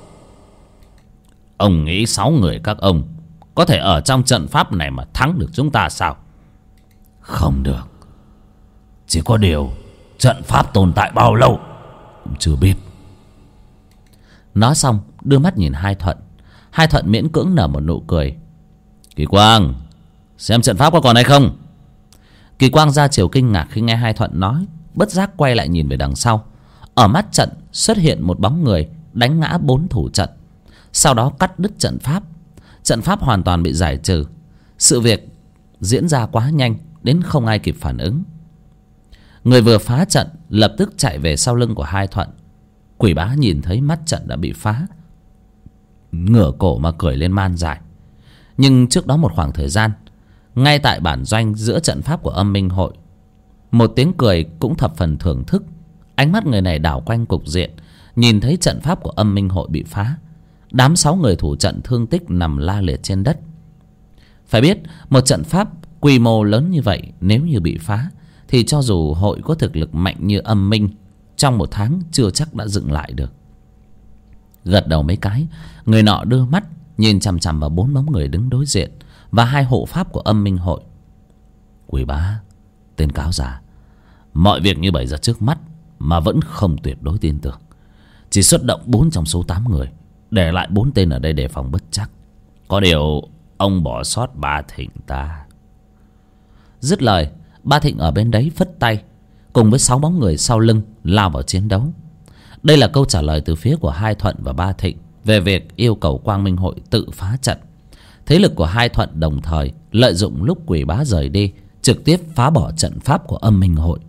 Ông nghĩ sáu người các ông có thể ở trong trận pháp này mà thắng được chúng ta sao? Không được. Chỉ có điều trận pháp tồn tại bao lâu cũng chưa biết. Nói xong đưa mắt nhìn Hai Thuận. Hai Thuận miễn cưỡng nở một nụ cười. Kỳ Quang, xem trận pháp có còn hay không? Kỳ Quang ra chiều kinh ngạc khi nghe Hai Thuận nói, bất giác quay lại nhìn về đằng sau. Ở mắt trận xuất hiện một bóng người đánh ngã bốn thủ trận, sau đó cắt đứt trận pháp. Trận pháp hoàn toàn bị giải trừ. Sự việc diễn ra quá nhanh đến không ai kịp phản ứng. Người vừa phá trận lập tức chạy về sau lưng của Hai Thuận. Quỷ bá nhìn thấy mắt trận đã bị phá, ngửa cổ mà cười lên man dại. Nhưng trước đó một khoảng thời gian, ngay tại bản doanh giữa trận pháp của Âm Minh hội, một tiếng cười cũng thập phần thưởng thức. Ánh mắt người này đảo quanh cục diện, nhìn thấy trận pháp của Âm Minh hội bị phá, đám sáu người thủ trận thương tích nằm la liệt trên đất. Phải biết một trận pháp quy mô lớn như vậy nếu như bị phá thì cho dù hội có thực lực mạnh như Âm Minh, trong một tháng chưa chắc đã dựng lại được. Gật đầu mấy cái, người nọ đưa mắt nhìn chằm chằm vào bốn bóng người đứng đối diện và hai hộ pháp của Âm Minh hội. Quỷ bá, tên cáo già, mọi việc như bày ra trước mắt mà vẫn không tuyệt đối tin tưởng. Chỉ xuất động bốn trong số tám người, để lại bốn tên ở đây đề phòng bất chắc. Có điều ông bỏ sót Ba Thịnh ta. Dứt lời, Ba Thịnh ở bên đấy phất tay, cùng với sáu bóng người sau lưng lao vào chiến đấu. Đây là câu trả lời từ phía của Hai Thuận và Ba Thịnh về việc yêu cầu Quang Minh hội tự phá trận. Thế lực của Hai Thuận đồng thời lợi dụng lúc quỷ bá rời đi, trực tiếp phá bỏ trận pháp của Âm Minh hội.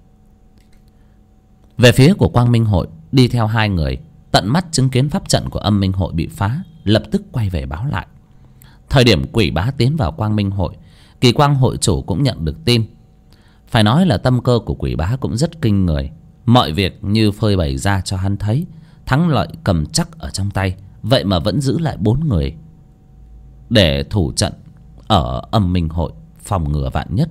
Về phía của Quang Minh hội, đi theo hai người tận mắt chứng kiến pháp trận của Âm Minh hội bị phá, lập tức quay về báo lại. Thời điểm quỷ bá tiến vào Quang Minh hội, Kỳ Quang hội chủ cũng nhận được tin. Phải nói là tâm cơ của quỷ bá cũng rất kinh người. Mọi việc như phơi bày ra cho hắn thấy, thắng lợi cầm chắc ở trong tay, vậy mà vẫn giữ lại bốn người để thủ trận ở Âm Minh hội, phòng ngừa vạn nhất.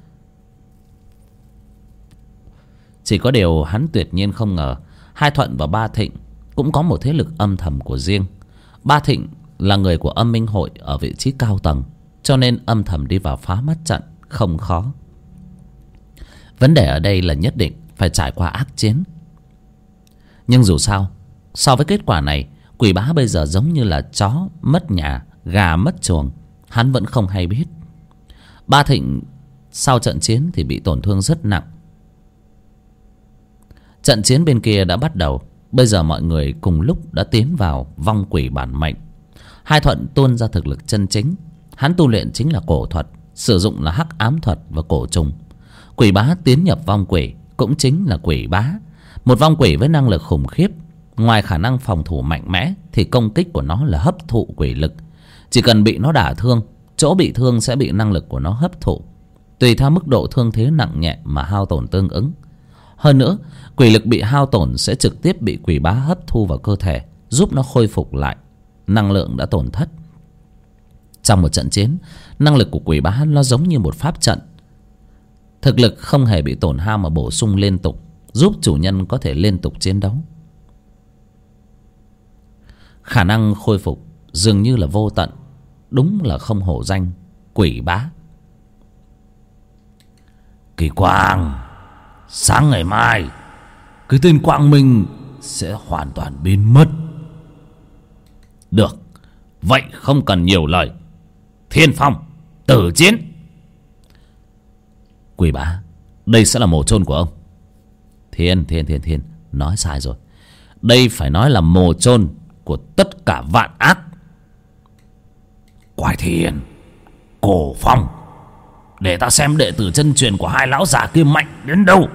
Chỉ có điều hắn tuyệt nhiên không ngờ Hai Thuận và Ba Thịnh cũng có một thế lực âm thầm của riêng. Ba Thịnh là người của Âm Minh hội ở vị trí cao tầng, cho nên âm thầm đi vào phá mắt trận không khó. Vấn đề ở đây là nhất định phải trải qua ác chiến. Nhưng dù sao, so với kết quả này, quỷ bá bây giờ giống như là chó mất nhà, gà mất chuồng, hắn vẫn không hay biết. Ba Thịnh sau trận chiến thì bị tổn thương rất nặng. Trận chiến bên kia đã bắt đầu. Bây giờ mọi người cùng lúc đã tiến vào vong quỷ bản mệnh. Hai Thuận tuôn ra thực lực chân chính. Hắn tu luyện chính là cổ thuật, sử dụng là hắc ám thuật và cổ trùng. Quỷ bá tiến nhập vong quỷ cũng chính là quỷ bá, một vong quỷ với năng lực khủng khiếp. Ngoài khả năng phòng thủ mạnh mẽ thì công kích của nó là hấp thụ quỷ lực. Chỉ cần bị nó đả thương, chỗ bị thương sẽ bị năng lực của nó hấp thụ, tùy theo mức độ thương thế nặng nhẹ mà hao tổn tương ứng. Hơn nữa, quỷ lực bị hao tổn sẽ trực tiếp bị quỷ bá hấp thu vào cơ thể, giúp nó khôi phục lại năng lượng đã tổn thất. Trong một trận chiến, năng lực của quỷ bá nó giống như một pháp trận. Thực lực không hề bị tổn hao mà bổ sung liên tục, giúp chủ nhân có thể liên tục chiến đấu. Khả năng khôi phục dường như là vô tận, đúng là không hổ danh quỷ bá. Kỳ Quang, sáng ngày mai cái tên Quang Minh sẽ hoàn toàn biến mất. Được, vậy không cần nhiều lời. Thiên Phong, tử chiến. Quỷ bá, đây sẽ là mồ chôn của ông. Thiên, thiên, thiên, thiên, nói sai rồi. Đây phải nói là mồ chôn của tất cả vạn ác. Quái Thiên, Cổ Phong, để ta xem đệ tử chân truyền của hai lão già kia mạnh đến đâu.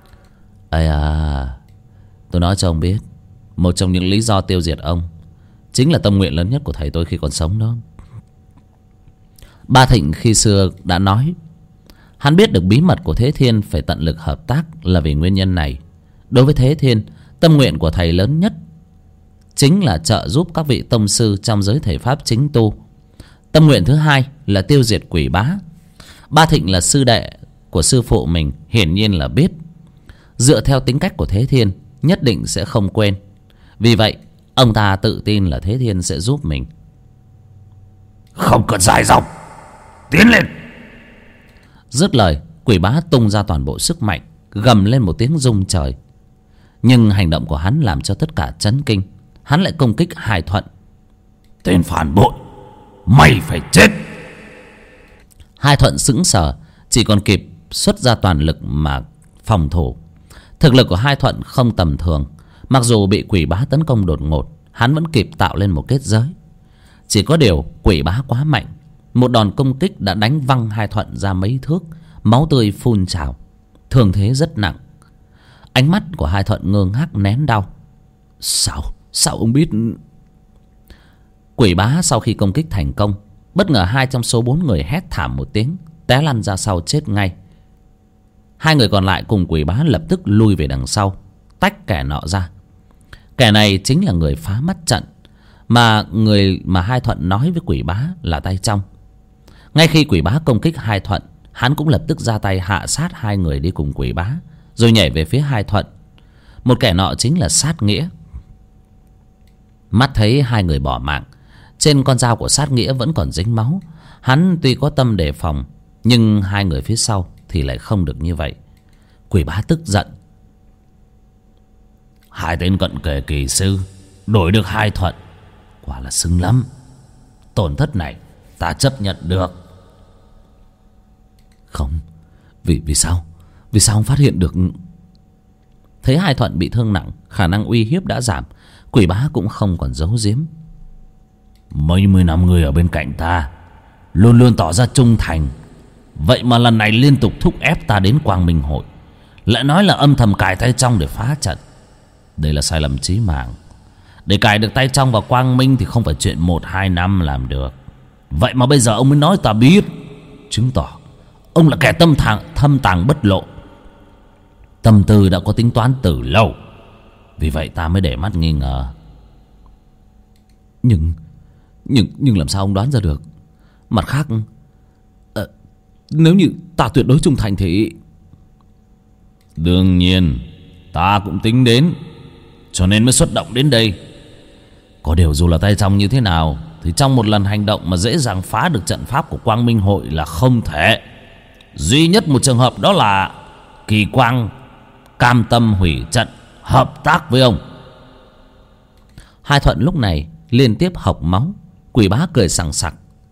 Ây à, tôi nói cho ông biết, một trong những lý do tiêu diệt ông chính là tâm nguyện lớn nhất của thầy tôi khi còn sống đó. Ba Thịnh khi xưa đã nói, hắn biết được bí mật của Thế Thiên phải tận lực hợp tác là vì nguyên nhân này. Đối với Thế Thiên, tâm nguyện của thầy lớn nhất chính là trợ giúp các vị tông sư trong giới thể pháp chính tu. Tâm nguyện thứ hai là tiêu diệt quỷ bá. Ba Thịnh là sư đệ của sư phụ mình, hiển nhiên là biết. Dựa theo tính cách của Thế Thiên, nhất định sẽ không quên. Vì vậy ông ta tự tin là Thế Thiên sẽ giúp mình. Không cần dài dòng, tiến lên. Dứt lời, quỷ bá tung ra toàn bộ sức mạnh, gầm lên một tiếng rung trời. Nhưng hành động của hắn làm cho tất cả chấn kinh. Hắn lại công kích Hai Thuận. Tên phản bội, mày phải chết. Hai Thuận sững sờ, chỉ còn kịp xuất ra toàn lực mà phòng thủ. Thực lực của Hai Thuận không tầm thường. Mặc dù bị quỷ bá tấn công đột ngột, hắn vẫn kịp tạo lên một kết giới. Chỉ có điều quỷ bá quá mạnh, một đòn công kích đã đánh văng Hai Thuận ra mấy thước, máu tươi phun trào, thương thế rất nặng. Ánh mắt của Hai Thuận ngơ ngác nén đau. Sao, sao ông biết? Quỷ bá sau khi công kích thành công, bất ngờ hai trong số bốn người hét thảm một tiếng, té lăn ra sau chết ngay. Hai người còn lại cùng quỷ bá lập tức lui về đằng sau, tách kẻ nọ ra. Kẻ này chính là người phá mắt trận, mà người mà Hai Thuận nói với quỷ bá là Tay Trong. Ngay khi quỷ bá công kích Hai Thuận, hắn cũng lập tức ra tay hạ sát hai người đi cùng quỷ bá, rồi nhảy về phía Hai Thuận. Một kẻ nọ chính là Sát Nghĩa. Mắt thấy hai người bỏ mạng, trên con dao của Sát Nghĩa vẫn còn dính máu. Hắn tuy có tâm đề phòng, nhưng hai người phía sau thì lại không được như vậy. Quỷ bá tức giận. Hai tên cận kề kỳ sư đổi được Hai Thuận, quả là xứng lắm. Tổn thất này ta chấp nhận được. Không, vì vì sao Vì sao không phát hiện được? Thấy Hai Thuận bị thương nặng, khả năng uy hiếp đã giảm, quỷ bá cũng không còn giấu giếm. Mấy mươi năm người ở bên cạnh ta, luôn luôn tỏ ra trung thành, vậy mà lần này liên tục thúc ép ta đến Quang Minh Hội, lại nói là âm thầm cài Tay Trong để phá trận. Đây là sai lầm chí mạng. Để cài được Tay Trong vào Quang Minh thì không phải chuyện một hai năm làm được. Vậy mà bây giờ ông mới nói ta biết, chứng tỏ ông là kẻ tâm thằng, thâm tàng bất lộ. Tâm tư đã có tính toán từ lâu, vì vậy ta mới để mắt nghi ngờ. Nhưng Nhưng nhưng làm sao ông đoán ra được? Mặt khác, à, nếu như ta tuyệt đối trung thành thì... Đương nhiên ta cũng tính đến, cho nên mới xuất động đến đây. Có điều dù là Tay Trong như thế nào thì trong một lần hành động mà dễ dàng phá được trận pháp của Quang Minh Hội là không thể. Duy nhất một trường hợp đó là Kỳ Quang cam tâm hủy trận, hợp tác với ông. Hai Thuận lúc này liên tiếp hộc máu. Quỷ bá cười sằng sặc.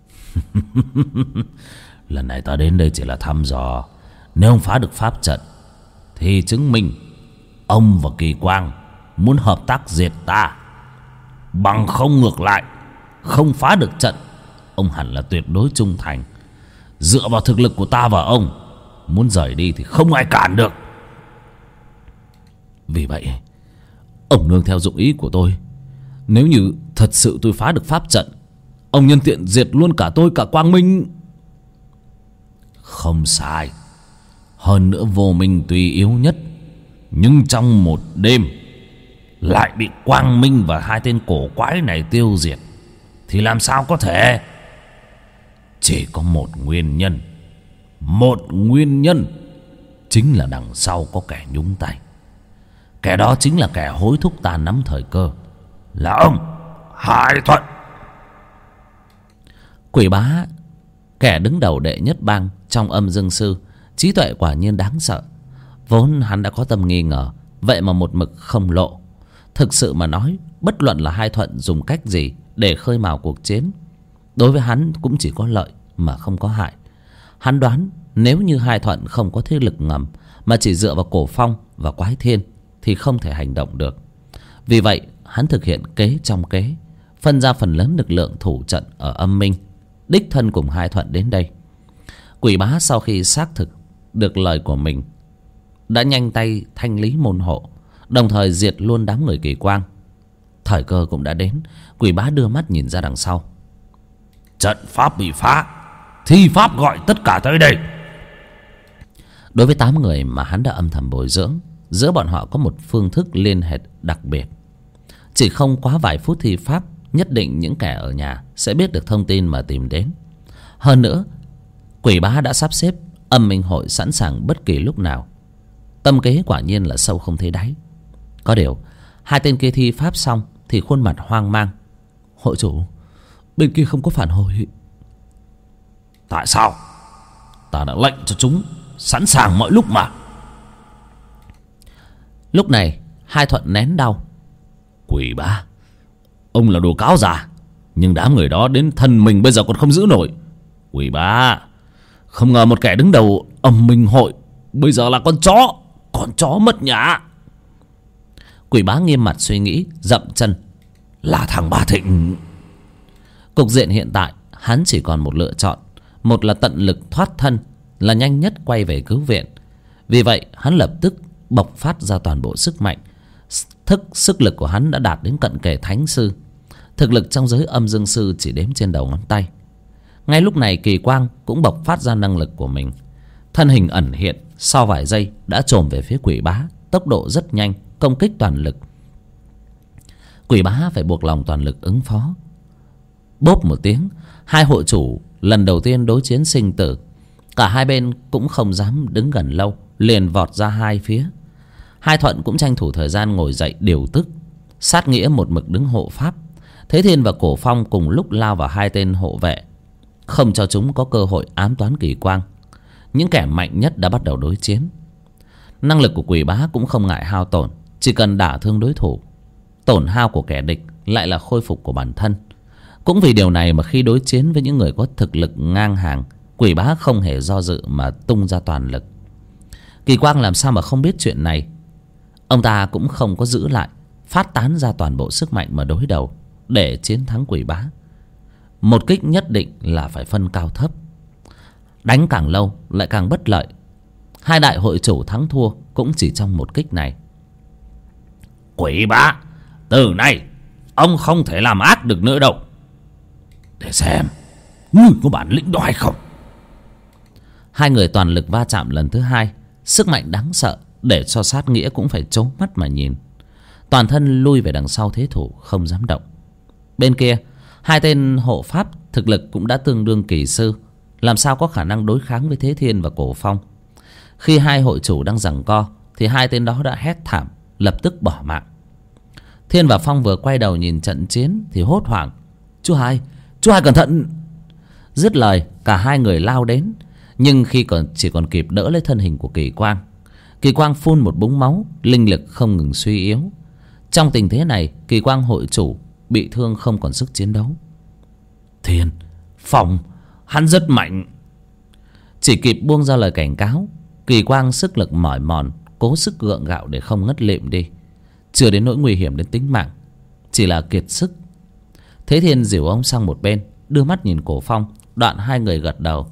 Lần này ta đến đây chỉ là thăm dò. Nếu ông phá được pháp trận thì chứng minh ông và Kỳ Quang muốn hợp tác diệt ta. Bằng không ngược lại, không phá được trận, ông hẳn là tuyệt đối trung thành. Dựa vào thực lực của ta và ông, muốn rời đi thì không ai cản được. Vì vậy ông nương theo dụng ý của tôi. Nếu như thật sự tôi phá được pháp trận, ông nhân tiện diệt luôn cả tôi cả Quang Minh. Không sai. Hơn nữa Vô Minh tuy yếu nhất, nhưng trong một đêm lại bị Quang Minh và hai tên cổ quái này tiêu diệt thì làm sao có thể? Chỉ có một nguyên nhân. Một nguyên nhân chính là đằng sau có kẻ nhúng tay. Kẻ đó chính là kẻ hối thúc ta nắm thời cơ, là ông Hai Thuận. Quỷ bá, kẻ đứng đầu đệ nhất bang trong Âm Dương Sư, trí tuệ quả nhiên đáng sợ. Vốn hắn đã có tâm nghi ngờ, vậy mà một mực không lộ. Thực sự mà nói, bất luận là Hai Thuận dùng cách gì để khơi mào cuộc chiến, đối với hắn cũng chỉ có lợi mà không có hại. Hắn đoán nếu như Hai Thuận không có thế lực ngầm mà chỉ dựa vào Cổ Phong và Quái Thiên thì không thể hành động được. Vì vậy hắn thực hiện kế trong kế, phân ra phần lớn lực lượng thủ trận ở Âm Minh, đích thân cùng Hai Thuận đến đây. Quỷ bá sau khi xác thực được lời của mình đã nhanh tay thanh lý môn hộ, đồng thời diệt luôn đám người Kỳ Quang. Thời cơ cũng đã đến. Quỷ bá đưa mắt nhìn ra đằng sau. Trận pháp bị phá, thi pháp gọi tất cả tới đây. Đối với tám người mà hắn đã âm thầm bồi dưỡng, giữa bọn họ có một phương thức liên hệ đặc biệt. Chỉ không quá vài phút thi pháp, nhất định những kẻ ở nhà sẽ biết được thông tin mà tìm đến. Hơn nữa, quỷ bá đã sắp xếp âm minh hội sẵn sàng bất kỳ lúc nào. Tâm kế quả nhiên là sâu không thấy đáy. Có điều, hai tên kia thi pháp xong thì khuôn mặt hoang mang. Hội chủ, bên kia không có phản hồi. Tại sao? Ta đã lệnh cho chúng sẵn sàng mọi lúc mà. Lúc này Hai Thuận nén đau. Quỷ bá, ông là đồ cáo già, nhưng đám người đó đến thân mình bây giờ còn không giữ nổi. Quỷ bá, không ngờ một kẻ đứng đầu âm minh hội bây giờ là con chó, con chó mất nhà. Quỷ bá nghiêm mặt suy nghĩ, dậm chân. Là thằng Ba Thịnh. Cục diện hiện tại hắn chỉ còn một lựa chọn. Một là tận lực thoát thân, là nhanh nhất quay về cứu viện. Vì vậy hắn lập tức bộc phát ra toàn bộ sức mạnh. Thức sức lực của hắn đã đạt đến cận kề thánh sư. Thực lực trong giới âm dương sư chỉ đếm trên đầu ngón tay. Ngay lúc này Kỳ Quang cũng bộc phát ra năng lực của mình. Thân hình ẩn hiện, sau vài giây đã chồm về phía quỷ bá. Tốc độ rất nhanh, công kích toàn lực. Quỷ bá phải buộc lòng toàn lực ứng phó. Bốp một tiếng, hai hội chủ lần đầu tiên đối chiến sinh tử. Cả hai bên cũng không dám đứng gần lâu, liền vọt ra hai phía. Hai Thuận cũng tranh thủ thời gian ngồi dậy điều tức. Sát Nghĩa một mực đứng hộ pháp. Thế Thiên và Cổ Phong cùng lúc lao vào hai tên hộ vệ, không cho chúng có cơ hội ám toán Kỳ Quang. Những kẻ mạnh nhất đã bắt đầu đối chiến. Năng lực của quỷ bá cũng không ngại hao tổn, chỉ cần đả thương đối thủ. Tổn hao của kẻ địch lại là khôi phục của bản thân. Cũng vì điều này mà khi đối chiến với những người có thực lực ngang hàng, quỷ bá không hề do dự mà tung ra toàn lực. Kỳ Quang làm sao mà không biết chuyện này. Ông ta cũng không có giữ lại, phát tán ra toàn bộ sức mạnh mà đối đầu để chiến thắng quỷ bá. Một kích nhất định là phải phân cao thấp. Đánh càng lâu lại càng bất lợi. Hai đại hội chủ thắng thua cũng chỉ trong một kích này. Quỷ bá, từ nay ông không thể làm ác được nữa đâu. Để xem ngươi có bản lĩnh đó hay không. Hai người toàn lực va chạm lần thứ hai. Sức mạnh đáng sợ để cho Sát Nghĩa cũng phải trố mắt mà nhìn. Toàn thân lui về đằng sau thế thủ, không dám động. Bên kia, hai tên hộ pháp thực lực cũng đã tương đương kỳ sư, làm sao có khả năng đối kháng với Thế Thiên và Cổ Phong. Khi hai hội chủ đang giằng co thì hai tên đó đã hét thảm, lập tức bỏ mạng. Thiên và Phong vừa quay đầu nhìn trận chiến thì hốt hoảng. Chú Hai, chú Hai cẩn thận. Dứt lời, cả hai người lao đến. Nhưng khi còn chỉ còn kịp đỡ lấy thân hình của Kỳ Quang. Kỳ Quang phun một búng máu, linh lực không ngừng suy yếu. Trong tình thế này, Kỳ Quang hội chủ bị thương không còn sức chiến đấu. Thiên, Phong, hắn rất mạnh. Chỉ kịp buông ra lời cảnh cáo, Kỳ Quang sức lực mỏi mòn, cố sức gượng gạo để không ngất lịm đi. Chưa đến nỗi nguy hiểm đến tính mạng, chỉ là kiệt sức. Thế Thiên dìu ông sang một bên, đưa mắt nhìn Cổ Phong. Đoạn hai người gật đầu.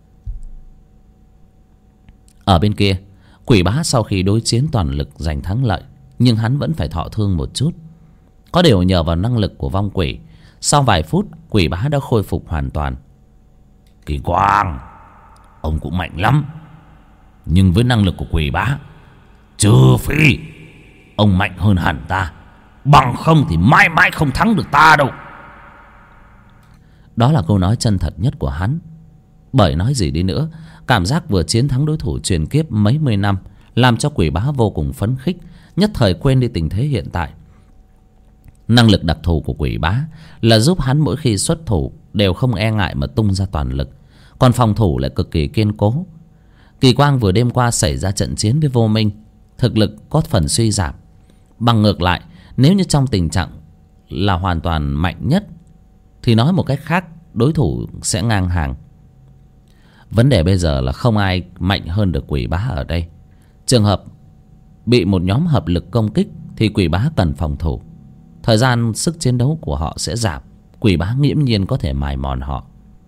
Ở bên kia, quỷ bá sau khi đối chiến toàn lực giành thắng lợi, nhưng hắn vẫn phải thọ thương một chút. Có điều nhờ vào năng lực của vong quỷ, sau vài phút quỷ bá đã khôi phục hoàn toàn. Kỳ Quang, ông cũng mạnh lắm, nhưng với năng lực của quỷ bá, trừ phi ông mạnh hơn hẳn ta, bằng không thì mãi mãi không thắng được ta đâu. Đó là câu nói chân thật nhất của hắn. Bởi nói gì đi nữa, cảm giác vừa chiến thắng đối thủ truyền kiếp mấy mươi năm làm cho quỷ bá vô cùng phấn khích, nhất thời quên đi tình thế hiện tại. Năng lực đặc thù của quỷ bá là giúp hắn mỗi khi xuất thủ đều không e ngại mà tung ra toàn lực, còn phòng thủ lại cực kỳ kiên cố. Kỳ Quang vừa đêm qua xảy ra trận chiến với Vô Minh, thực lực có phần suy giảm. Bằng ngược lại, nếu như trong tình trạng là hoàn toàn mạnh nhất thì nói một cách khác, đối thủ sẽ ngang hàng. Vấn đề bây giờ là không ai mạnh hơn được quỷ bá ở đây. Trường hợp bị một nhóm hợp lực công kích thì quỷ bá cần phòng thủ. Thời gian sức chiến đấu của họ sẽ giảm, quỷ bá nghiễm nhiên có thể mài mòn họ.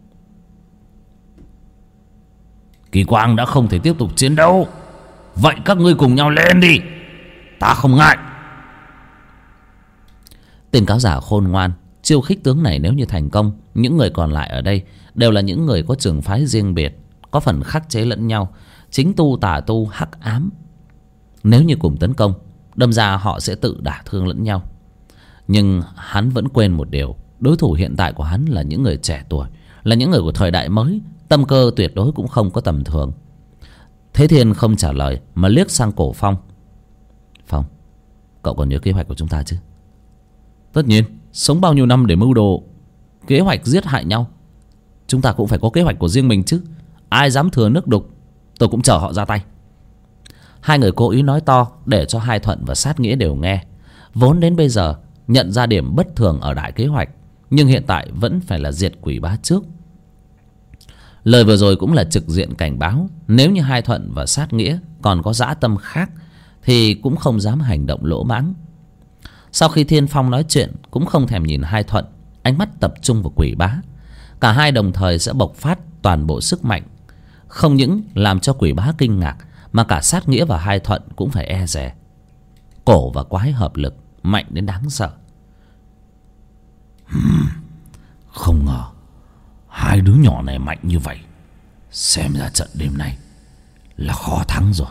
Kỳ Quang đã không thể tiếp tục chiến đấu, vậy các ngươi cùng nhau lên đi, ta không ngại. Tên cáo giả khôn ngoan. Chiêu khích tướng này nếu như thành công, những người còn lại ở đây đều là những người có trường phái riêng biệt, có phần khắc chế lẫn nhau, chính tu tà tu hắc ám. Nếu như cùng tấn công, đâm ra họ sẽ tự đả thương lẫn nhau. Nhưng hắn vẫn quên một điều, đối thủ hiện tại của hắn là những người trẻ tuổi, là những người của thời đại mới, tâm cơ tuyệt đối cũng không có tầm thường. Thế Thiên không trả lời mà liếc sang Cổ Phong. Phong, cậu còn nhớ kế hoạch của chúng ta chứ? Tất nhiên, sống bao nhiêu năm để mưu đồ kế hoạch giết hại nhau, chúng ta cũng phải có kế hoạch của riêng mình chứ. Ai dám thừa nước đục, tôi cũng chờ họ ra tay. Hai người cố ý nói to để cho Hai Thuận và Sát Nghĩa đều nghe. Vốn đến bây giờ nhận ra điểm bất thường ở đại kế hoạch, nhưng hiện tại vẫn phải là diệt Quỷ Bá trước. Lời vừa rồi cũng là trực diện cảnh báo, nếu như Hai Thuận và Sát Nghĩa còn có dã tâm khác thì cũng không dám hành động lỗ mãng. Sau khi Thiên Phong nói chuyện, cũng không thèm nhìn Hai Thuận, ánh mắt tập trung vào Quỷ Bá. Cả hai đồng thời sẽ bộc phát toàn bộ sức mạnh, không những làm cho Quỷ Bá kinh ngạc, mà cả Sát Nghĩa và Hai Thuận cũng phải e dè. Cổ và Quái hợp lực mạnh đến đáng sợ. Không ngờ hai đứa nhỏ này mạnh như vậy. Xem ra trận đêm nay là khó thắng rồi.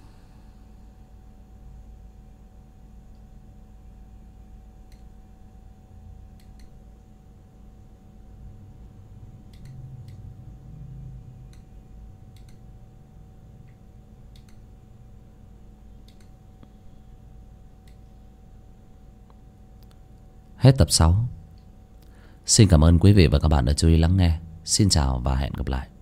Hết tập sáu. Xin cảm ơn quý vị và các bạn đã chú ý lắng nghe. Xin chào và hẹn gặp lại.